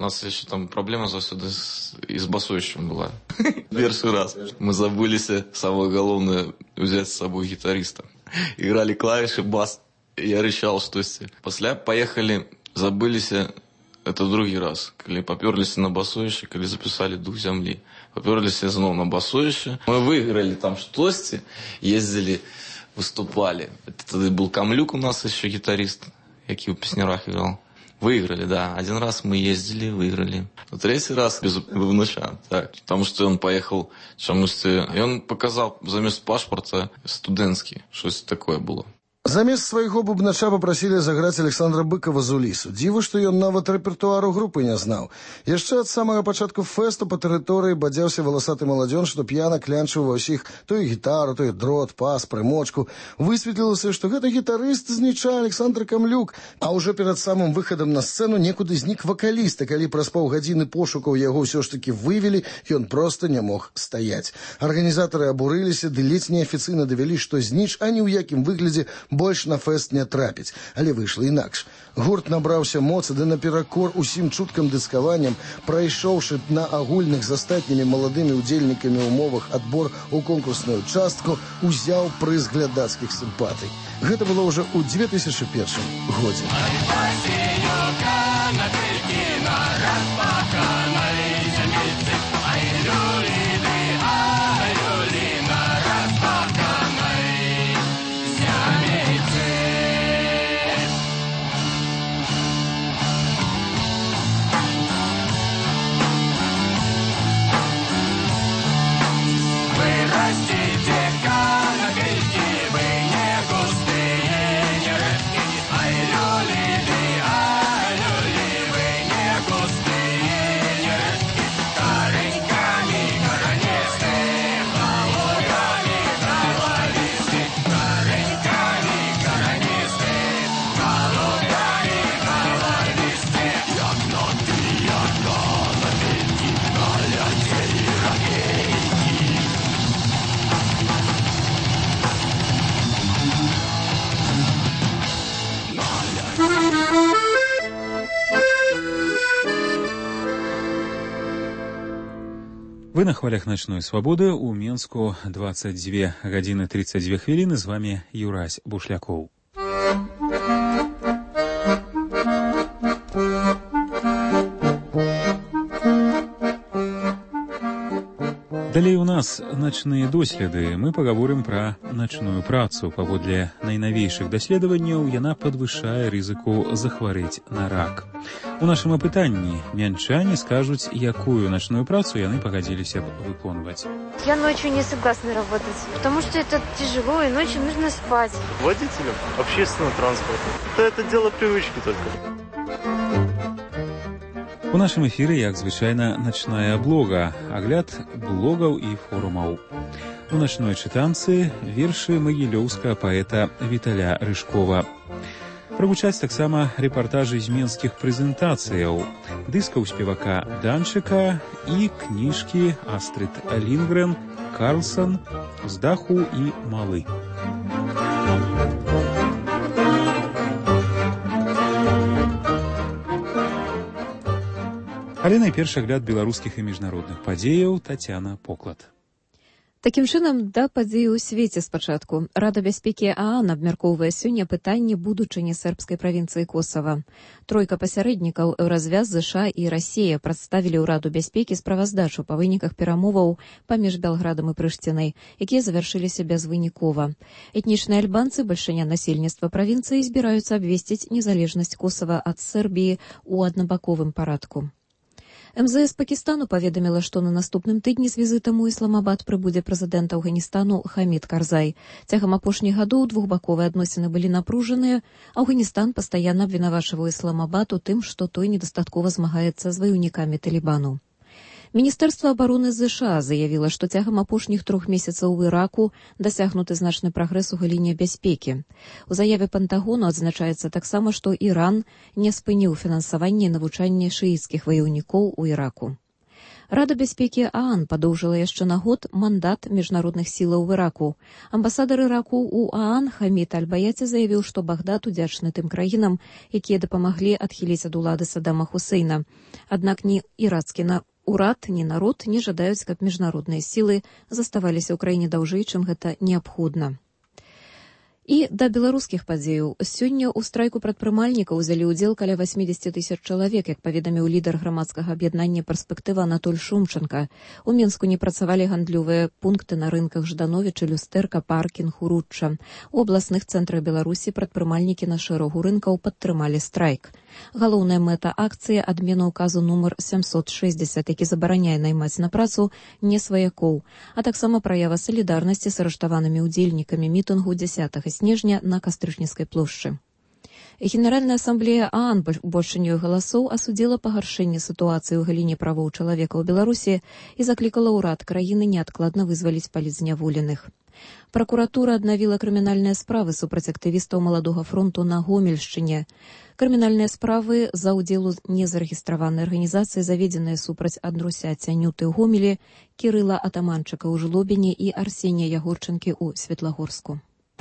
Speaker 4: У нас еще там проблема заўсёды и с басойшчым была. Первый раз мы забылись, самое главное, взять с собой гитариста. Играли клавиши, бас, я рычал штосьці. После поехали, забылись, это другий раз. Когда поперлись на басойще, когда записали «Дух земли». Поперлись снова на басойще. Мы выиграли там штосьці, ездили, выступали. Это тогда был Камлюк у нас еще гитарист, який у песнярах играл. Выиграли, да. Один раз мы ездили, выиграли. Но третий раз без вынуча, так. Потому что он поехал чомусь, и он показал замест пашпорта студэнцкі. Что-то такое было.
Speaker 3: Замест свайго бубнача попросілі заграць Александра Быкова з Улісу. Дзіва, што ён нават рэпертуару групы не знаў. Яшчэ ад самага пачатку фэсту па тэрыторыі бадзяўся валасаты маладзён, што п'яна клянчыў ва ўсіх то і гітару, то і дрот, пас, прымочку. Высветлілася, што гэта гітарыст з Ніча Александр Камлюк. А ўжо перад самым выхадам на сцэну некуды знік вакаліст, і калі праз паўгадзіны пошукаў яго ўсё ж такі вывелі, ён проста не мог стаяць. Арганізатары абурыліся, ды ледзь неафіцыйна давялі, што Зніч ані ў якім выглядзе больш на фэст не трапіць, але выйшла інакш. Гурт набраўся моцы, ды наперакор усім чуткам дыскаванням, прайшоўшы на агульных з астатнімі маладымі удзельнікамі ўмовах адбор у конкурсную частку, узяў прыз глядацкіх сімпатый. Гэта было ўжо ў две тысячы першым годзе.
Speaker 1: Вы на хвалях «Ночной свободы». У Менску двадцать две гадзіны тридцать две хвіліны. З вами Юрась Бушлякоў. Далей у нас начныя доследы. Мы пагаворым пра начную працу. Паводле найнавейшых даследаванняў яна падвышае рызыку захварэць на рак. У нашым апытанні мянчане скажуць, якую начную працу яны пагадзіліся б выконваць.
Speaker 6: Я ночью не согласна работать, потому что это тяжело, и ночью нужно спать.
Speaker 7: Водителем общественного транспорта. Это дело привычки только.
Speaker 1: У нашым эфіры, як звычайна, начная блога, агляд блогаў і форумаў. У начной чытанцы вершы магілёўскага паэта Віталя Рыжкова. Прагучаць таксама рэпартажы з менскіх прэзентацыяў, дыскаў спевака Данчыка і кніжкі Астрид Лінгрен, Карлсон, «З даху» і «Малы». Але найперш агляд беларускіх і міжнародных падзеяў. Тацяна Поклад.
Speaker 24: Такім чынам, да падзеі ў свеце спачатку. Рада бяспекі ААН абмяркоўвае сёння пытанне будучыні сербскай правінцыі Косава. Тройка пасярэднікаў Еўразвяз, ЗША і Расія прадставілі ў Раду бяспекі справаздачу па выніках перамоваў паміж Белградам і Прыштынай, якія завяршыліся безвынікова. Этнічныя альбанцы, бальшыня насельніцтва правінцыі, збіраюцца абвесціць незалежнасць Косава ад Сербіі ў аднабаковым парадку. МЗС Пакістану паведаміла, што на наступным тыдні з візітам у Ісламабад прыбудзе прэзідэнт Афганістану Хамід Карзай. Цягам апошніх гадоў двухбаковыя адносіны былі напружаныя. Афганістан пастаянна абвінавачваў Ісламабад у тым, што той недастаткова змагаецца з ваяўнікамі Талібану. Міністэрства абароны ЗША заявіла, што цягам апошніх трох месяцаў у Іраку дасягнуты значны прагрэс у галіне бяспекі. У заяве Пентагону адзначаецца таксама, што Іран не спыніў фінансаванне і навучанне шыіцкіх ваяўнікоў у Іраку. Рада бяспекі ААН падоўжыла яшчэ на год мандат міжнародных сілаў в Іраку. Амбасадар Іраку ў ААН Хамід Аль-Баяці заявіў, што Багдад удзячны тым краінам, якія дапамаглі адхіліць ад улады Саддама Хусейна. Аднак ні ірацкі на урад, ні народ не жадаюць, каб міжнародныя сілы заставаліся ў краіне даўжэй, чым гэта неабходна. І да беларускіх падзеяў. Сёння ў страйку прадпрымальнікаў узялі ўдзел каля восемьдесят тысяч чалавек, як паведаміў лідар грамадскага аб'яднання «Перспектыва» Анатоль Шумченко. У Менску не працавалі гандлёвыя пункты на рынках Ждановіча, Люстэрка, Паркінг, Уручча. У абласных цэнтрах Беларусі прадпрымальнікі на шэрагу рынкаў падтрымалі страйк. Галоўная мэта акцыі – адмена ўказу нумар сямсот шэсцьдзесят, які забараняе наймаць на працу не сваякоў, а таксама праява салідарнасці з арыштаванымі ўдзельнікамі мітынгу дзясятага снежня на Кастрычніцкай плошчы. Генеральная ассамблея ААН большынёй галасоў асудзіла пагаршэнне сітуацыі ў галіне правоў чалавека ў Беларусі і заклікала ўрад краіны неадкладна вызваліць палітзняволеных. Пракуратура аднавіла крымінальныя справы супраць актывістаў Маладога фронту на Гомельшчыне. Крымінальныя справы за ўдзел у незарэгістраванай арганізацыі заведзеныя супраць Андруся Цянюты ў Гомелі, Кірыла Атаманчыка ў Жлобіне і Арсенія Ягорчынкі ў Светлагорску.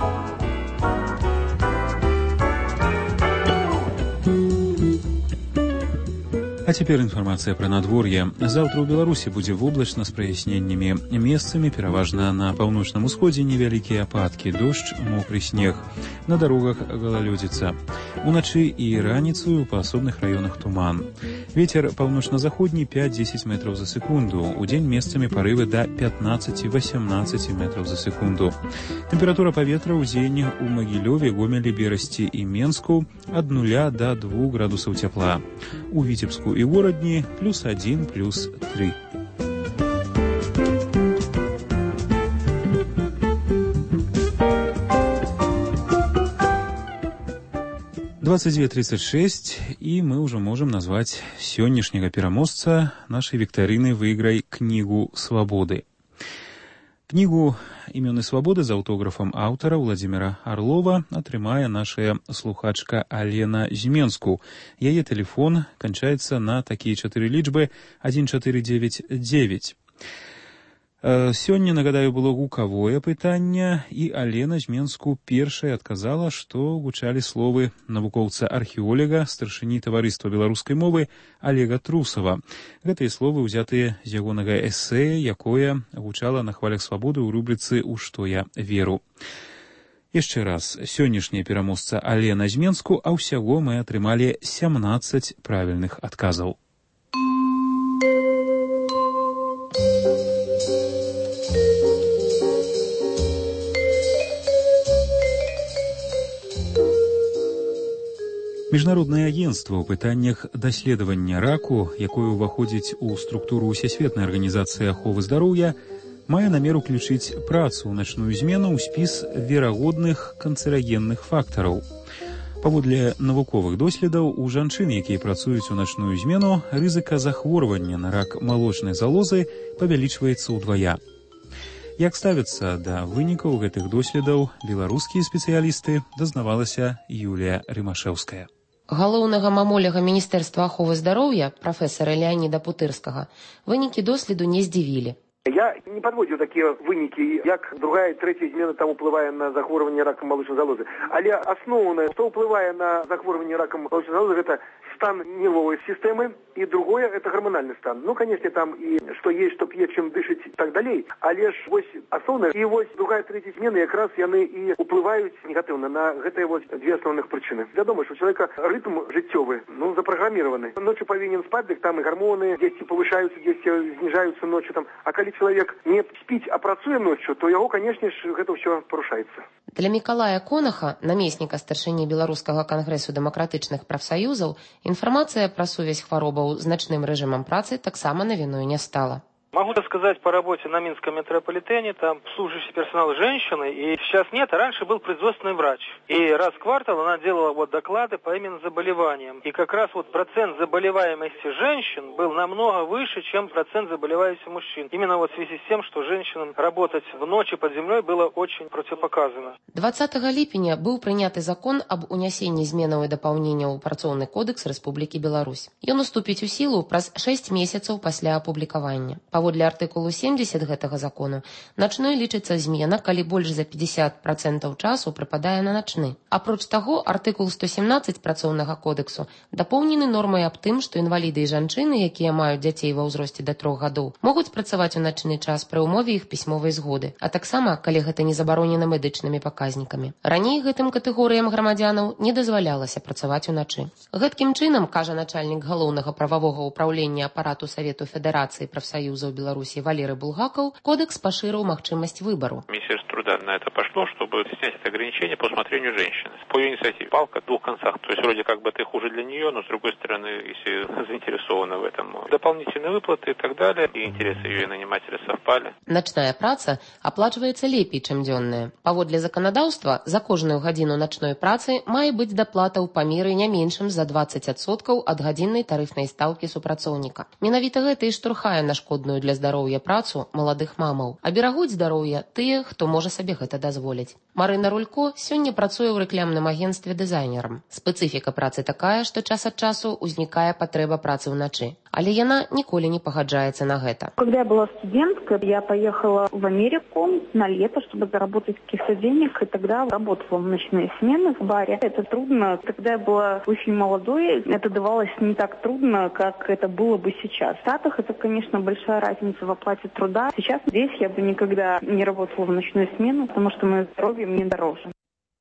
Speaker 1: А цяпер інфармацыя пра надвор'е. Заўтра ў Беларусі будзе воблачна з праясненнямі. Месцамі пераважна на паўночным усходзе невялікія ападкі, дождж, мокры снег. На дарогах галалёдзіца. Уначы і раніцаю па асобных раёнах туман. Вецер паўночна-заходні пять-дзесяць метраў за секунду. Удзень месцамі парывы да пятнаццаць-восемнаццаць метраў за секунду. Тэмпература паветра ўдзень у Магілёве, Гомелі, Берасці і Менску ад нуля да двух градусаў цяпла. У Віцебску и Городни плюс один, плюс три. двадцать два тридцать шесть, и мы уже можем назвать сённяшняга пераможца нашей викторины «Выиграй книгу свободы». Кнігу «Імёны свабоды» з аўтографам аўтара Владзіміра Арлова атрымае наша слухачка Алена Зменску. Яе тэлефон канчаецца на такія чатыры лічбы адзін чатыры дзевяць дзевяць. Сёння, нагадаю, было гукавое пытанне, і Алена Зменску першая адказала, што гучалі словы навукоўца-археолага, старшыні таварыства беларускай мовы Олега Трусова. Гэтыя словы ўзятыя з ягонага эсэ, якое гучала на хвалях свабоды ў рубрыцы «У што я веру». Яшчэ раз, сённяшняя пераможца Алена Зменску, а ўсяго мы атрымалі сямнаццаць правільных адказаў. Міжнароднае агенцтва ў пытаннях даследавання раку, якое ўваходзіць у структуру Усесветнай арганізацыі аховы здароўя, мае намер уключыць працу ў начную змену ў спіс верагодных канцэрагенных фактараў. Паводле навуковых доследаў, у жанчын, якія працуюць у начную змену, рызыка захворвання на рак малочнай залозы павялічваецца ўдвая. Як ставяцца да вынікаў гэтых доследаў беларускія спецыялісты, дазнавалася Юлія Рымашэўская.
Speaker 9: Галоўнага мамоляга Міністэрства аховы здароўя, прафесара Леаніда Путырскага, вынікі доследу не здзівілі.
Speaker 10: Я не подводил такие выники, як другая и третья змена там уплывае на захворванне раком молочной залозы. Але основное, что уплывае на захворванне раком молочной залозы, это стан нервовой системы, и другое – это гормональный стан. Ну, конечно, там и что есть, что пьет, чем дышать и так далее. Але ж вось основное, и вось другая, третья змена, как раз яны и уплывают негативно на гэтые вот две основных причины. Я думаю, что у человека ритм життєвый, ну, запрограммированный. Ночью повинен спать, так там и гормоны здесь повышаются, здесь снижаются ночью там. А коли человек не спіць, а працуе ночью, то яго, конечно ж, гэта ўсё парушаецца.
Speaker 9: Для Мікалая Конаха, намесніка старшыні Беларускага кангрэсу дэмакратычных прафсаюзаў, інфармацыя пра сувязь хваробаў з начным рэжымам працы таксама навіной не стала.
Speaker 5: Могу сказать по работе на Минском метрополитене, там служащий персонал женщины, и сейчас нет, а раньше был производственный врач. И раз в квартал она делала вот доклады по именно заболеваниям. И как раз вот процент заболеваемости женщин был намного выше, чем процент заболеваемости мужчин. Именно вот в связи с тем, что женщинам работать в ночи под землей было очень противопоказано.
Speaker 9: двадцатага ліпеня быў прыняты закон аб унясенні зменаў і дапаўненняў у працоўны кодекс Рэспублікі Беларусь. Ён уступіць у сілу праз шэсць месяцаў пасля апублікавання. Паводле артыкулу семьдесят гэтага закону, начной лічыцца змена, калі больш за пятьдесят процентов часу прыпадае на начны. Апроч таго, артыкул сто семнадцать працоўнага кодексу дапоўнены нормай аб тым, што інваліды і жанчыны, якія маюць дзяцей ва ўзросце да трох гадоў, могуць працаваць у начны час пры ўмове іх пісьмовай згоды, а таксама, калі гэта не забаронена медычнымі паказнікамі. Раней гэтым катэгорыям грамадзянаў не дазвалялася працаваць уначы. Гэткім чынам, кажа начальнік галоўнага прававога ўпраўлення апарату Савету Федэрацыі прафсаюзаў Беларуси Валерий Булгаков, кодекс поширил возможность выбора.
Speaker 11: Министерство труда на это пошло, чтобы снять это ограничение по усмотрению женщины. По ее инициативе палка в двух концах. То есть вроде как бы это хуже для нее, но с другой стороны, если заинтересована в этом, дополнительные выплаты и так далее, и интересы ее и нанимателя совпали.
Speaker 9: Ночная праца оплачивается лепей, чем дённая. Паводле законодаўства, за кожную гадзіну ночной працы мае быць даплата ў памеры не меншым за двадцать адсоткаў ад гадзіннай тарыфнай стаўкі супрацоўніка. Менавіта гэта і штурхае на шкодную для здароўя працу маладых мамаў. А берагуць здароўя тыя, хто можа сабе гэта дазволіць. Марына Рулько сёння працуе ў рэкламным агенцтве дызайнерам. Спецыфіка працы такая, што час ад часу ўзнікае патрэба працы ўначы. Але яна ніколі не пагаджаецца на гэта.
Speaker 12: Когда я была студенткой, я поехала в Америку на лето, чтобы заработать каких-то денег, и тогда работала в ночные смены в баре. Это трудно. Тогда я была очень молодой, это давалось не так трудно, как это было бы сейчас. В Штатах это, конечно, большая разница в оплате труда. Сейчас здесь я бы никогда не работала в ночную смену, потому что мое здоровье мне дороже.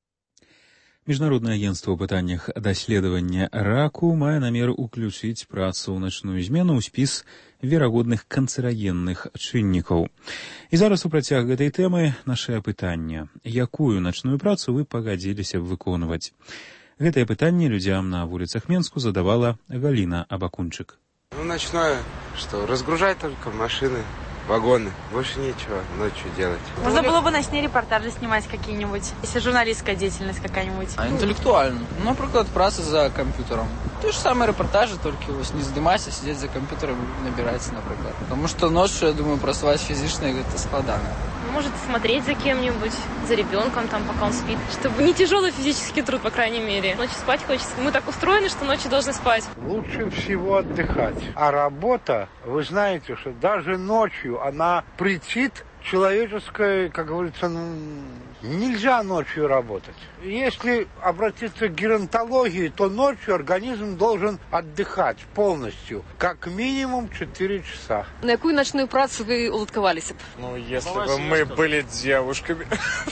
Speaker 1: Міжнароднае агенцтва ў пытаннях даследавання раку мае намер уключыць працу ў начную змену ў спіс верагодных канцэрагенных чыннікаў. І зараз у працяг гэтай тэмы нашае пытанне. Якую начную працу вы пагадзіліся б выконваць? Гэтае пытанне людзям на вуліцах Менску задавала Галина Абакунчык.
Speaker 13: Ну, ночное, что, разгружать только машины, вагоны. Больше нечего ночью делать.
Speaker 25: Можно было бы ночные репортажи снимать какие-нибудь, если журналистская деятельность какая-нибудь.
Speaker 26: А интеллектуально. Ну, например, праца за компьютером. То же самое репортажи, только его не занимать, а сидеть за компьютером и набирать, например. Потому что ночью, я думаю, працаваць физично это складано.
Speaker 25: Может, смотреть за кем-нибудь, за ребенком, там, пока он спит. Чтобы не тяжелый физический труд, по крайней мере. Ночью спать хочется. Мы так устроены, что ночью должны спать.
Speaker 27: Лучше всего отдыхать. А работа, вы знаете, что даже ночью она претит человеческой, как говорится, ну, нельзя ночью работать. Если обратиться к геронтологии, то ночью организм должен отдыхать полностью, как минимум четыре часа.
Speaker 25: На какую ночную працу вы уладкавалися б?
Speaker 28: Ну, если бы мы были девушками...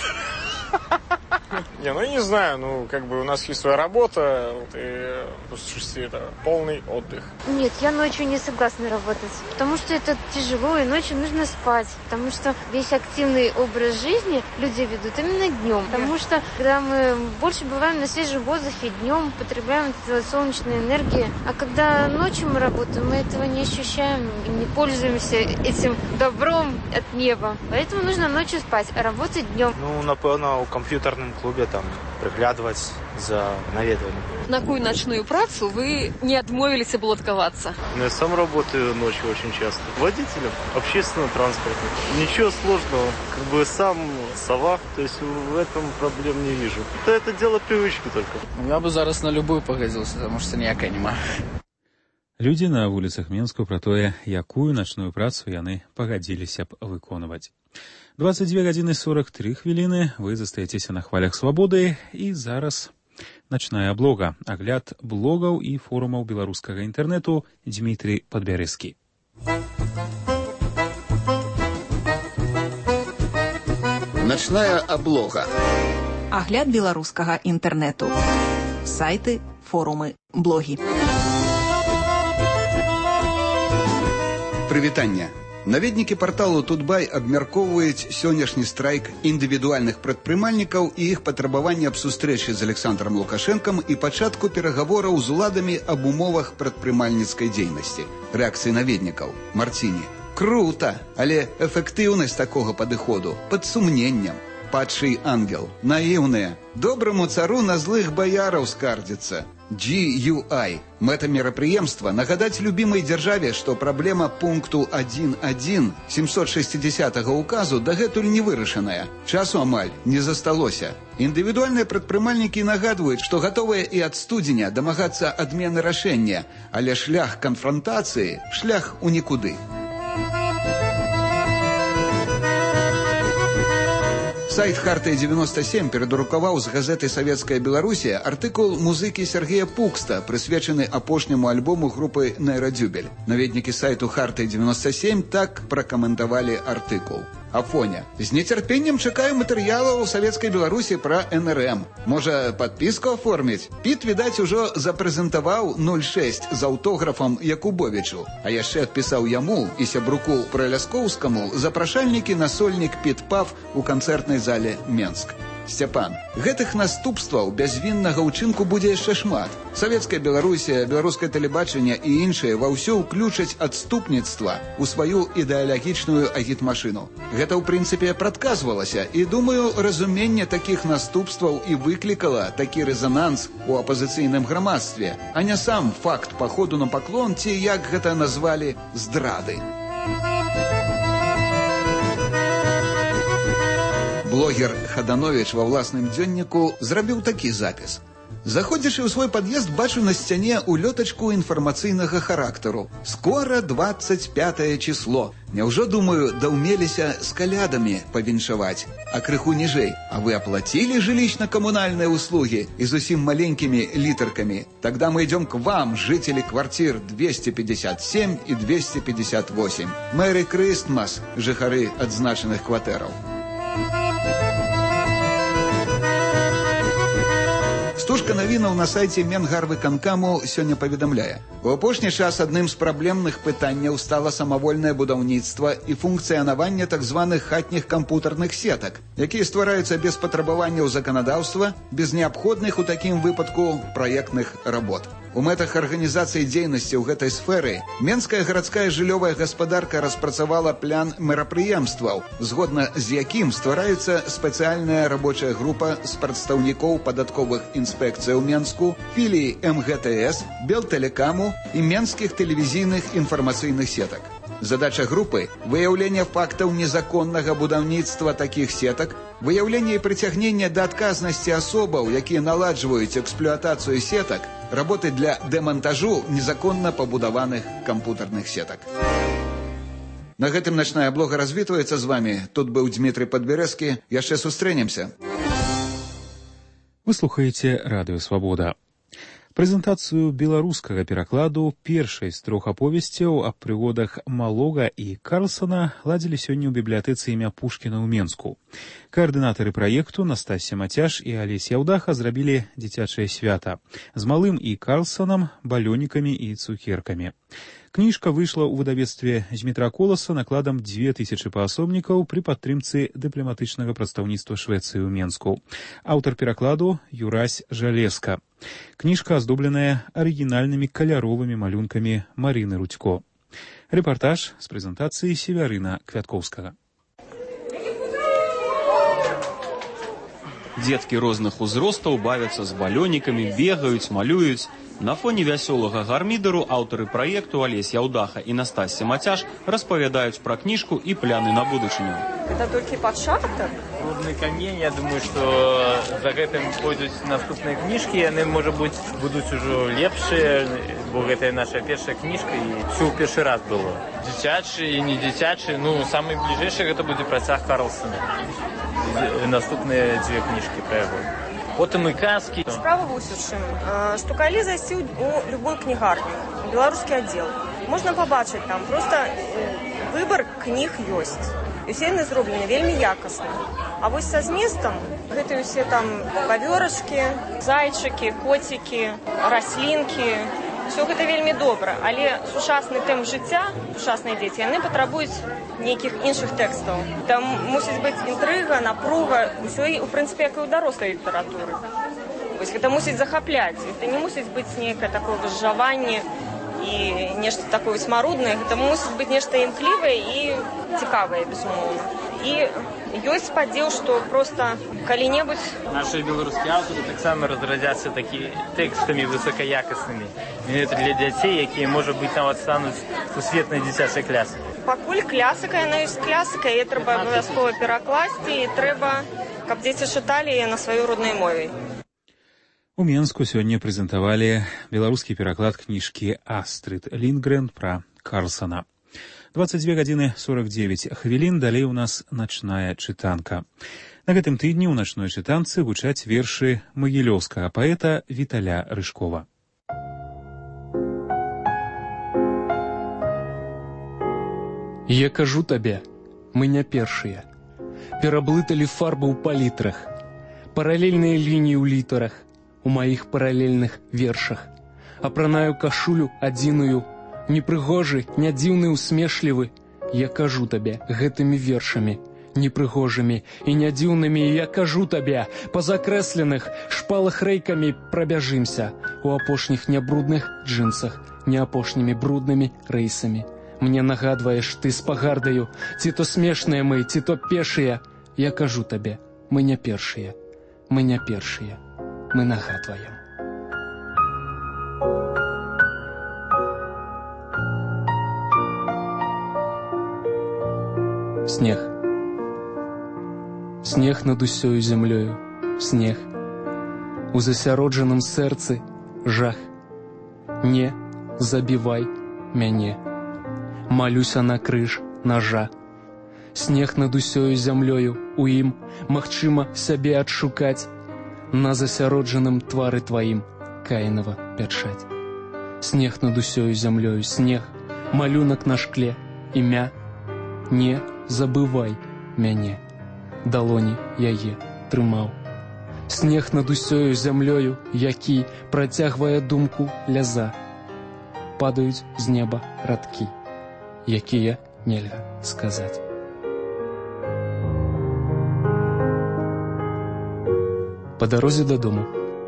Speaker 28: Не, ну я не знаю, ну как бы у нас есть своя работа, вот, и слушайте, это полный отдых.
Speaker 6: Нет, я ночью не согласна работать, потому что это тяжело, и ночью нужно спать, потому что весь активный образ жизни люди ведут именно днем, потому что когда мы больше бываем на свежем воздухе, днем потребляем солнечную энергию, а когда ночью мы работаем, мы этого не ощущаем и не пользуемся этим добром от неба, поэтому нужно ночью спать, а работать днем.
Speaker 29: Ну, напевно, у компьютерном клубе там приглядывать за наведыванием.
Speaker 25: На какую ночную працу вы не отмовились уладкаваться?
Speaker 7: Ну, я сам работаю ночью очень часто. Водителем общественного транспорта. Ничего сложного. Как бы сам сова, то есть в этом проблем не вижу. Это, это дело привычки только.
Speaker 26: Я бы зараз на любую пагадзіўся, потому что ніякай нема.
Speaker 1: Людзі на вуліцах Менску пра тое, якую начную працу яны пагадзіліся б выконваць. двадцать две гадзіны сорок три хвіліны, вы застаецеся на хвалях свабоды, і зараз начная блога, агляд блогаў і форумаў беларускага інтэрнэту Дмітрий Падбярэзкі.
Speaker 30: Начная облога.
Speaker 31: Агляд беларускага інтэрнэту. Сайты, форумы, блогі.
Speaker 30: Прывітанне. Наведнікі парталу Тутбай абмяркоўваюць сённяшні страйк індывідуальных прадпрымальнікаў і іх патрабаванне аб сустрэчы з Александром Лукашэнкам і пачатку перагавораў з уладамі аб умовах прадпрымальніцкай дзейнасці. Рэакцыі наведнікаў. Марціні. Круто, але эфектыўнасць такога падыходу пад сумненнем. Падший ангел, наіўныя. Доброму цару на злых бояраў скардзіцца. джи ю ай. Мэта мерапрыемства нагадаць любімай дзяржаве, што праблема пункту адзін адзін сямсот шэсцідзясятага указу дагэтуль не вырашаная. Часу амаль не засталося. Індывідуальныя прадпрымальнікі нагадваюць, што гатовыя і ад студзеня дамагацца адмены рашэння, але шлях канфрантацыі – шлях у нікуды. Сайт «Хартия девяносто семь» перадрукаваў з газеты «Советская Белоруссия» артыкул музыкі Сергея Пукста, прысвечаны апошняму альбому групы «Нейрадзюбель». Наведнікі сайту «Хартия девяносто семь» так пракаментавалі артыкул. Афоня. З нецярпеннем чакаю матэрыялаў у Савецкай Беларусі пра эн эр эм. Можа, падпіску аформіць? Піт, відаць, ужо запрэзентаваў нуль шэсць з аўтографам Якубовічу, а яшчэ адпісаў яму і сябруку Праляскоўскаму запрашальнікі на сольнік Піт-Пав у канцэртнай зале Менск. Сцяпан, гэтых наступстваў бязвіннага ўчынку будзе яшчэ шмат. Савецкая Беларусія, беларускае тэлебачанне і іншыя ва ўсё ўключаць адступніцтва ў сваю ідэалагічную агітмашыну. Гэта, ў прынцыпе, прадказвалася, і, думаю, разуменне такіх наступстваў і выклікала такі рэзананс у апазіцыйным грамадстве, а не сам факт паходу на паклон ці, як гэта назвалі, здрады. Блогер Хаданович ва ўласным дзённіку зрабіў такі запіс. Заходзячы ў свой пад'езд, бачу на сцяне улётачку інфармацыйнага характару. Скора двадцать пятое число. Няўжо, думаю, даўмеліся з калядамі павіншаваць. А крыху ніжэй. А вы аплатілі жылічна-камунальныя услуги і зусім маленькімі літаркамі? Тогда мы идем к вам, жители квартир двести пятьдесят семь и двести пятьдесят восемь. Мэри Крыстмас, жыхары адзначаных кватэраў. Стужка навінаў на сайце Менгарвыканкаму сёння паведамляе. У апошні час адным з праблемных пытанняў стала самавольнае будаўніцтва і функцыянаванне так званых хатніх кампутарных сетак, якія ствараюцца без патрабаванняў заканадаўства, без неабходных у такім выпадку праектных работ. У мэтах арганізацыі дзейнасці ў гэтай сферы Менская гарадская жыллёвая гаспадарка распрацавала план мерапрыемстваў, згодна з якім ствараецца спецыяльная рабочая група з прадстаўнікоў падатковых інспекцыяў Менску, філіі эм гэ тэ эс, Белтэлекаму і менскіх тэлевізійных інфармацыйных сетак. Задача групы – выяўленне фактаў незаконнага будаўніцтва такіх сетак, выяўленне і прыцягненне да адказнасці асобаў, якія наладжваюць эксплуатацыю сетак, работы для дэмантажу незаконна пабудаваных кампутарных сетак. На гэтым начная блога развітваецца з вами. Тут быў Дмітрый Падбярэзкі. Яшчэ сустрэнемся.
Speaker 1: Вы слухаеце Радыё Свабода. Прэзентацыю беларускага перакладу першай з трох аповесцяў аб прыгодах Малога і Карлсона ладзілі сёння ў бібліятэцы імя Пушкіна ў Менску. Каардынатары праекту Настасья Мацяш і Алесь Яўдаха зрабілі дзіцячае свята з Малым і Карлсонам, балёнікамі і цукеркамі. Кніжка выйшла ў выдавецтве Змітра Коласа накладам дзве тысячы паасобнікаў пры падтрымцы дыпламатычнага прадстаўніцтва Швецыі ў Менску. Аўтар перакладу Юрась Жалеска. Кніжка аздобленая арыгінальнымі каляровымі малюнкамі Марыны Рудзько. Рэпартаж з прэзентацыі Севярына Квяткоўскага.
Speaker 2: Дзеткі розных узростаў бавяцца з балёнікамі, бегаюць, малююць. На фоне вясёлага гармідару аўтары праекту Алесь Яўдаха і Настасья Мацяш распавядаюць пра кніжку і пляны на будучыню.
Speaker 14: Это толькі пачатак?
Speaker 15: Трудны камень, я думаю, што за гэтым пойдуць наступныя кніжкі, яны, можа быць, будуць ужо лепшыя, бо гэта наша першая кніжка і ўсё ў першы раз было. Дзіцячы і не дзіцячы, ну, самы бліжэйшы гэта будзе працяг Карлсона. Наступныя дзве кніжкі пра яго. Потым і казкі.
Speaker 14: Справа вось у чым, што калі зайсці у любой кнігарню, беларускі аддзел, можна пабачыць там, проста выбар кніг ёсць. І ўсе яны зроблены вельмі якасна. А вось са зместам гэтыя ўсе там павёрачкі, зайчыкі, коцікі, раслінкі, все гэта вельмі добра, але сучасны тэмп жыцця, сучасныя дзеці, яны патрабуюць нейкіх іншых тэкстаў. Там мусіць быць інтрыга, напруга, усё, у прынцыпе, як і ў дарослай літаратуры. Вось гэта мусіць захапляць, гэта не мусіць быць нейкае такое выжыванне, і нешта такое смаруднае, гэта мусіць быць нешта імклівае і цікавае, безумоўна. І ёсць спадзеў, што проста калі-небудзь...
Speaker 15: Нашы беларускія аўтары таксама разрадзяцца такімі тэкстамі высокаякаснымі. Менавіта для дзяцей, якія, можа быць, нават стануць сусветнай дзіцячай клясай.
Speaker 14: Пакуль класіка, яна ёсць класіка, яе трэба абавязкова перакласці, і трэба, каб дзеці чыталі яе на сваёй роднай мове.
Speaker 1: У Менску сёння прэзентавалі беларускі пераклад кніжкі Астрид Лінгрен пра Карлсана. двадцать две гадзіны сорок девять хвілін, далей у нас начная чытанка. На гэтым тыдні ў начной чытанцы гучаць вершы магілёўскага паэта Віталя Рыжкова.
Speaker 3: Я кажу табе, мы не першыя. Пераблыталі фарбы ў палітрах, паралельныя лініі ў літарах, у маіх паралельных вершах. Апранаю кашулю адзіную, непрыгожы, нядзіўны, усмешлівы. Я кажу табе гэтымі вершамі, непрыгожымі і нядзіўнымі, я кажу табе, па закрэсленых шпалах рэйкамі прабяжымся у апошніх нябрудных джинсах, не апошнімі бруднымі рэйсамі. Мне нагадваеш ты з пагардаю, ці то смешныя мы, ці то пешыя. Я кажу табе, мы не першыя, мы не першыя, мы нагадваем. Снег. Снег над усёю зямлёю, снег. У засяроджаным сэрцы жах. Не забівай мяне. Малюся на крыж ножа. Снег над усёю зямлёю, у ім магчыма сябе адшукаць. На засяроджаным твары тваім Каінава пячаць. Снег над усёю зямлёю, снег, малюнак на шкле, імя. Не забывай мяне, далоні яе трымаў. Снег над усёю зямлёю, які працягвае думку ляза. Падаюць з неба радкі, якія нельга сказаць. Па дарозе дадому.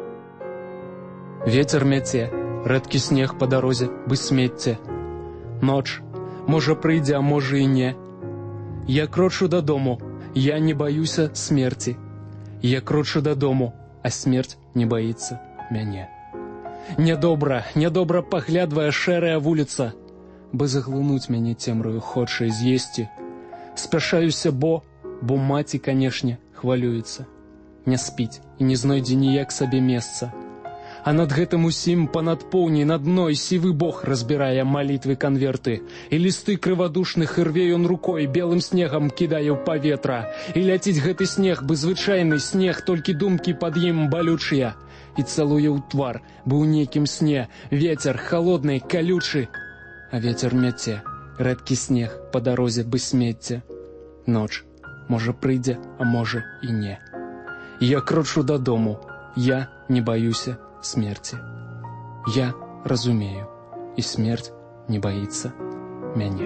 Speaker 3: Вецер мяце, рэдкі снег па дарозе, бы смецце. Ноч, можа прыйдзе, а можа і не. Я крочу дадому, я не баюся смерці. Я крочу дадому, а смерць не баіцца мяне. Нядобра, нядобра паглядвае шэрая вуліца, бы заглынуць мяне цемраю хоча з'есці. Спяшаюся, бо, бо маці, канешне, хвалюецца. Не спіць і не знойдзе ніяк сабе месца. А над гэтым усім панад поўні над дной сівы бог разбірае малітвы канверты, і лісты крывадушных ірве ён рукой белым снегам кідае ў паветра, і ляціць гэты снег, бы звычайны снег, толькі думкі пад ім балючыя, і цалуе ў твар, бы ў нейкім сне вецер халодны, калючы. А вецер мяце, рэдкі снег па дарозе, бы смецце. Ноч, можа прыйдзе, а можа і не. Я крочу дадому, я не баюся смерці. Я разумею, і смерць не баіцца мяне.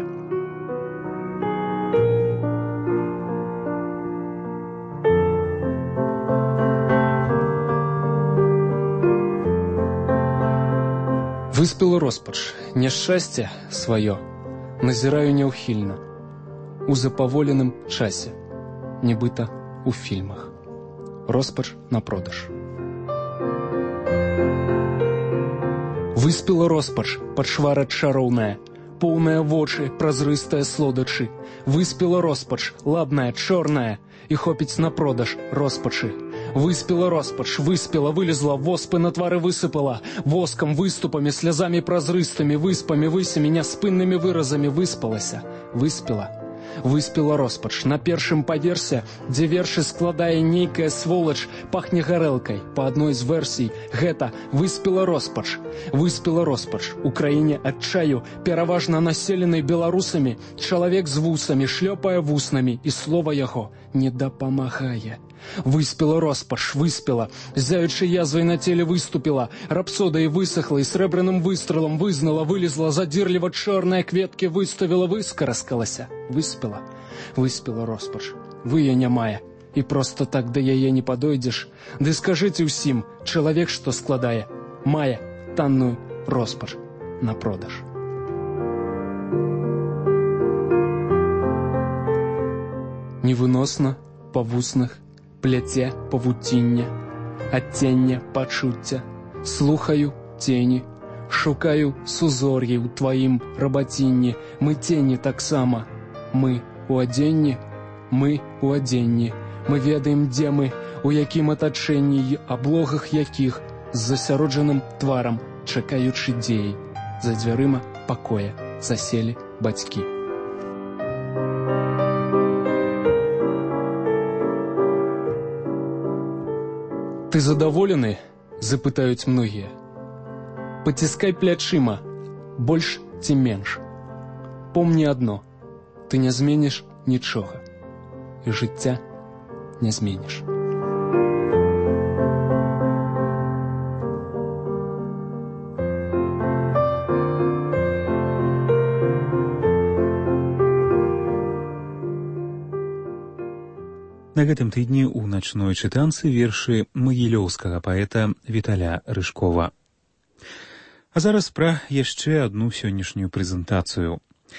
Speaker 3: Выспела роспач, няшчасце сваё назіраю няўхільна, у запаволеным часе, нібыта у фільмах. Роспач на продаж. Выспела роспач, пачвара чароўная, поўныя вочы, празрыстыя слодачы. Выспела роспач, ладная, чорная, і хопіць на продаж роспачы. Выспела роспач, выспела, вылезла, воспы на твары высыпала, воскам, выступамі, слязамі празрыстымі, выспамі, высямі, няспыннымі выразамі выспалася. Выспела. Выспела роспач. На першым паверсе, дзе вершы складае нейкая сволач, пахне гарэлкай. Па адной з версій гэта выспела роспач. Выспела роспач. У краіне адчаю, пераважна населенай беларусамі, чалавек з вусамі шлёпае вуснамі, і слова яго не дапамагае. Выспела роспач, выспела, зяючай язвай на теле выступила, рапсодой высохла и срэбраным выстрелом вызнала, вылезла, задирліва чорныя кветкі выставила, выскараскалася. Выспела, выспела роспач, выя нямая, і просто так да яе не падойдзеш. Ды скажыце ўсім, чалавек, што складае, мае танную роспач. на продаж. Невыносна па вуснах пляце павуціння, адцення пачуцця, слухаю цені, шукаю сузор'і ў тваім рабацінні. Мы цені таксама, мы у адзенні, мы у адзенні. Мы ведаем, дзе мы, у якім атачэнні і аблогах якіх, з засяроджаным тварам, чакаючы дзеі. За дзвярыма пакоя заселі бацькі. Ты задаволены? Запытаюць многія. Паціскай плячыма, больш ці менш. Помні адно, ты не зменіш нічога, і жыцця не зменіш.
Speaker 1: На гэтым тыдні ў начной чытанцы вершы магілёўскага паэта Віталя Рыжкова. А зараз пра яшчэ адну сённяшнюю прэзентацыю.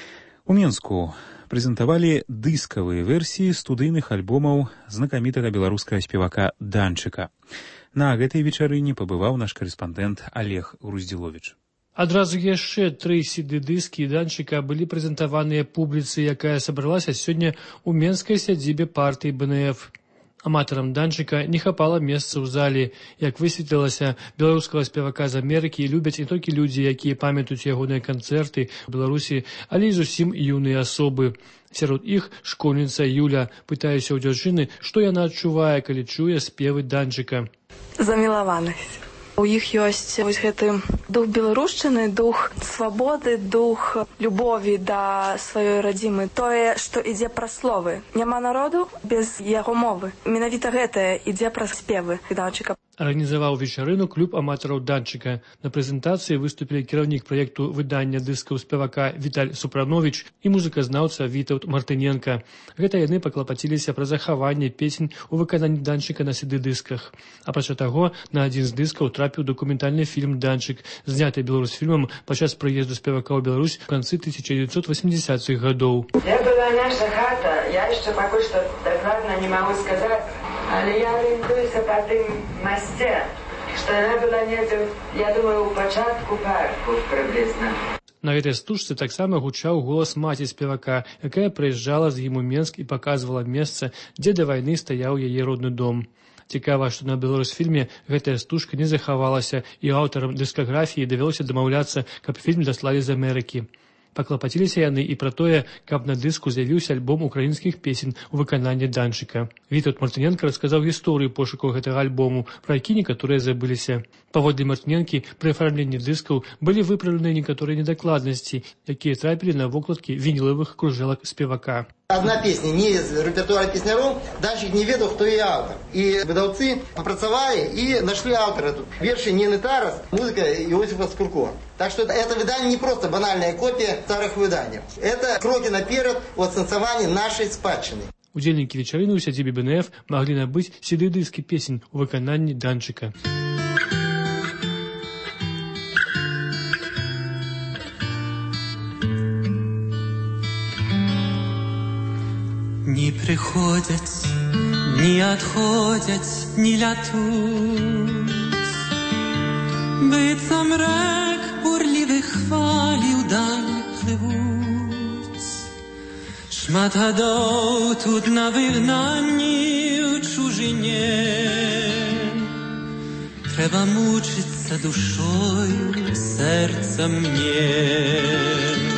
Speaker 1: У Менску прэзентавалі дыскавыя версіі студыйных альбомаў знакамітага беларускага спевака Данчыка. На гэтай вечарыне пабываў наш карэспандэнт Олег Груздзіловіч.
Speaker 4: Адразу яшчэ тры сі-ды-дыскі Данчыка былі прэзентаваныя публіцы, якая сабралася сёння ў менскай сядзібе партыі бэ эн эф. Аматарам Данчыка не хапала месца ў зале. Як высветлілася, беларускага спевака з Амерыкі любяць не толькі людзі, якія памятаюць ягоныя канцэрты ў Беларусі, але і зусім юныя асобы. Сярод іх школьніца Юля. Пытаюся ў дзяўчыны, што яна адчувае, калі чуе спевы Данчыка.
Speaker 8: Замілаванасць. У іх ёсць вось гэты дух беларушчыны, дух свабоды, дух любові да сваёй радзімы. Тое, што ідзе пра словы. Няма народу без яго мовы. Менавіта гэтае ідзе пра спевы Данчыка.
Speaker 4: Арганізаваў вечарыну клуб аматараў Данчыка. На прэзентацыі выступілі кіраўнік праекту выдання дыскаў спевака Віталь Супрановіч і музыказнаўца Вітаўт Мартыненка. Гэта яны паклапаціліся пра захаванне песень у выкананні Данчыка на сі-ды-дысках. Апрача таго, на адзін з дыскаў трапіў дакументальны фільм «Данчык», зняты беларусфільмам падчас прыезду спевака ў Беларусь у канцы тысяча дзевяцьсот восьмідзясятых гадоў.
Speaker 16: Як была наша хата, я яшчэ пакуль што дакладна не магу сказаць, але я арыентуюся па тым масце, што яна была недзе, я думаю, у пачатку парку прыблізна.
Speaker 4: На гэтай стужцы таксама гучаў голас маці спевака, якая прыязджала з ім у Менск і паказвала месца, дзе да вайны стаяў яе родны дом. Цікава, што на беларусфільме гэтая стужка не захавалася, і аўтарам дыскаграфіі давялося дамаўляцца, каб фільм даслалі з Амерыкі. Паклапаціліся яны і пра тое, каб на дыску з'явіўся альбом украінскіх песень у выкананні Данчыка. Вітаўт Мартыненка расказаў гісторыю пошукаў гэтага альбому, пра які некаторыя забыліся. Паводле Мартыненкі, пры афармленні дыскаў былі выпраўленыя некаторыя недакладнасці, якія трапілі на вокладкі вінілавых кружэлак спевака.
Speaker 17: Одна песня не из репертуара песняров, Данчик не ведал, кто и автор. И выдавцы попрацевали и нашли автора тут. Верши Нины Тарас, музыка Иосифа Скурко. Так что это выдание не просто банальная копия старых выданий. Это кроки наперед от сэнсавання нашей спадчыны.
Speaker 4: Удзельнікі вечарыны ў сядзібе бэ эн эф маглі набыць сі-ды-дыскі песень у выкананні Данчыка.
Speaker 18: Не приходять, не отходять, не лятуть. Быццам рэк бурлівых хвалі ўдаль плывуць. Шмат гадоў тут на выгнанні ў чужыне. Трэба мучыцца душою, сэрцам мне.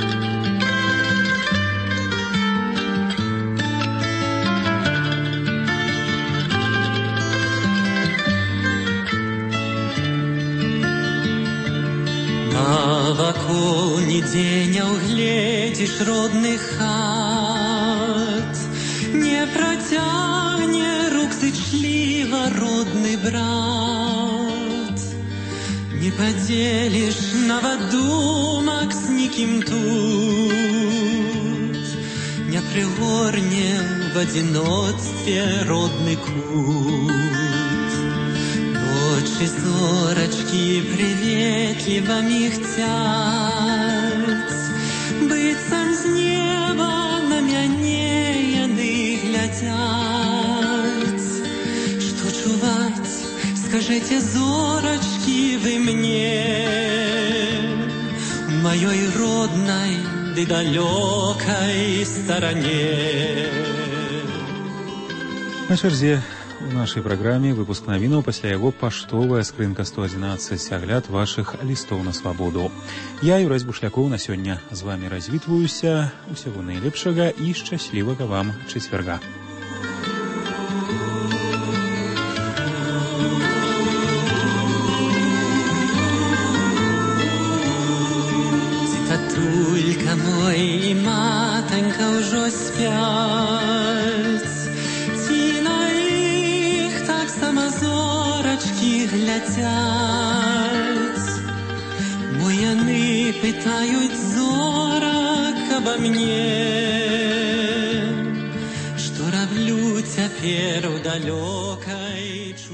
Speaker 18: Вакол нідзе не ўгледзіш родных хат, не працягне рук зычліва родны брат, не падзеліш нават думак з нікім тут, не прыгорне в адзіноцтве родны кут. Ноч Наши зорочки приветливо мігтять, быццам з неба на мяне яны глядять. Что чуваць, скажите, зорочки, вы мне, в моей родной ды далекой стороне.
Speaker 1: На чарзе у нашай праграме выпуск навінаў, пасля яго паштовая скрынка сто адзінаццаць, агляд вашых лістоў на свабоду. Я, Юрась Бушлякоў, на сёння з вами развітваюся. Усяго найлепшага і шчаслівага вам чацвярга.
Speaker 18: Татулька мой і матанька ўжо спяць, ці на іх таксама зорачкі глядзяць, бо яны пытаюць зорак аба мне, што раблю цяпер у далёкай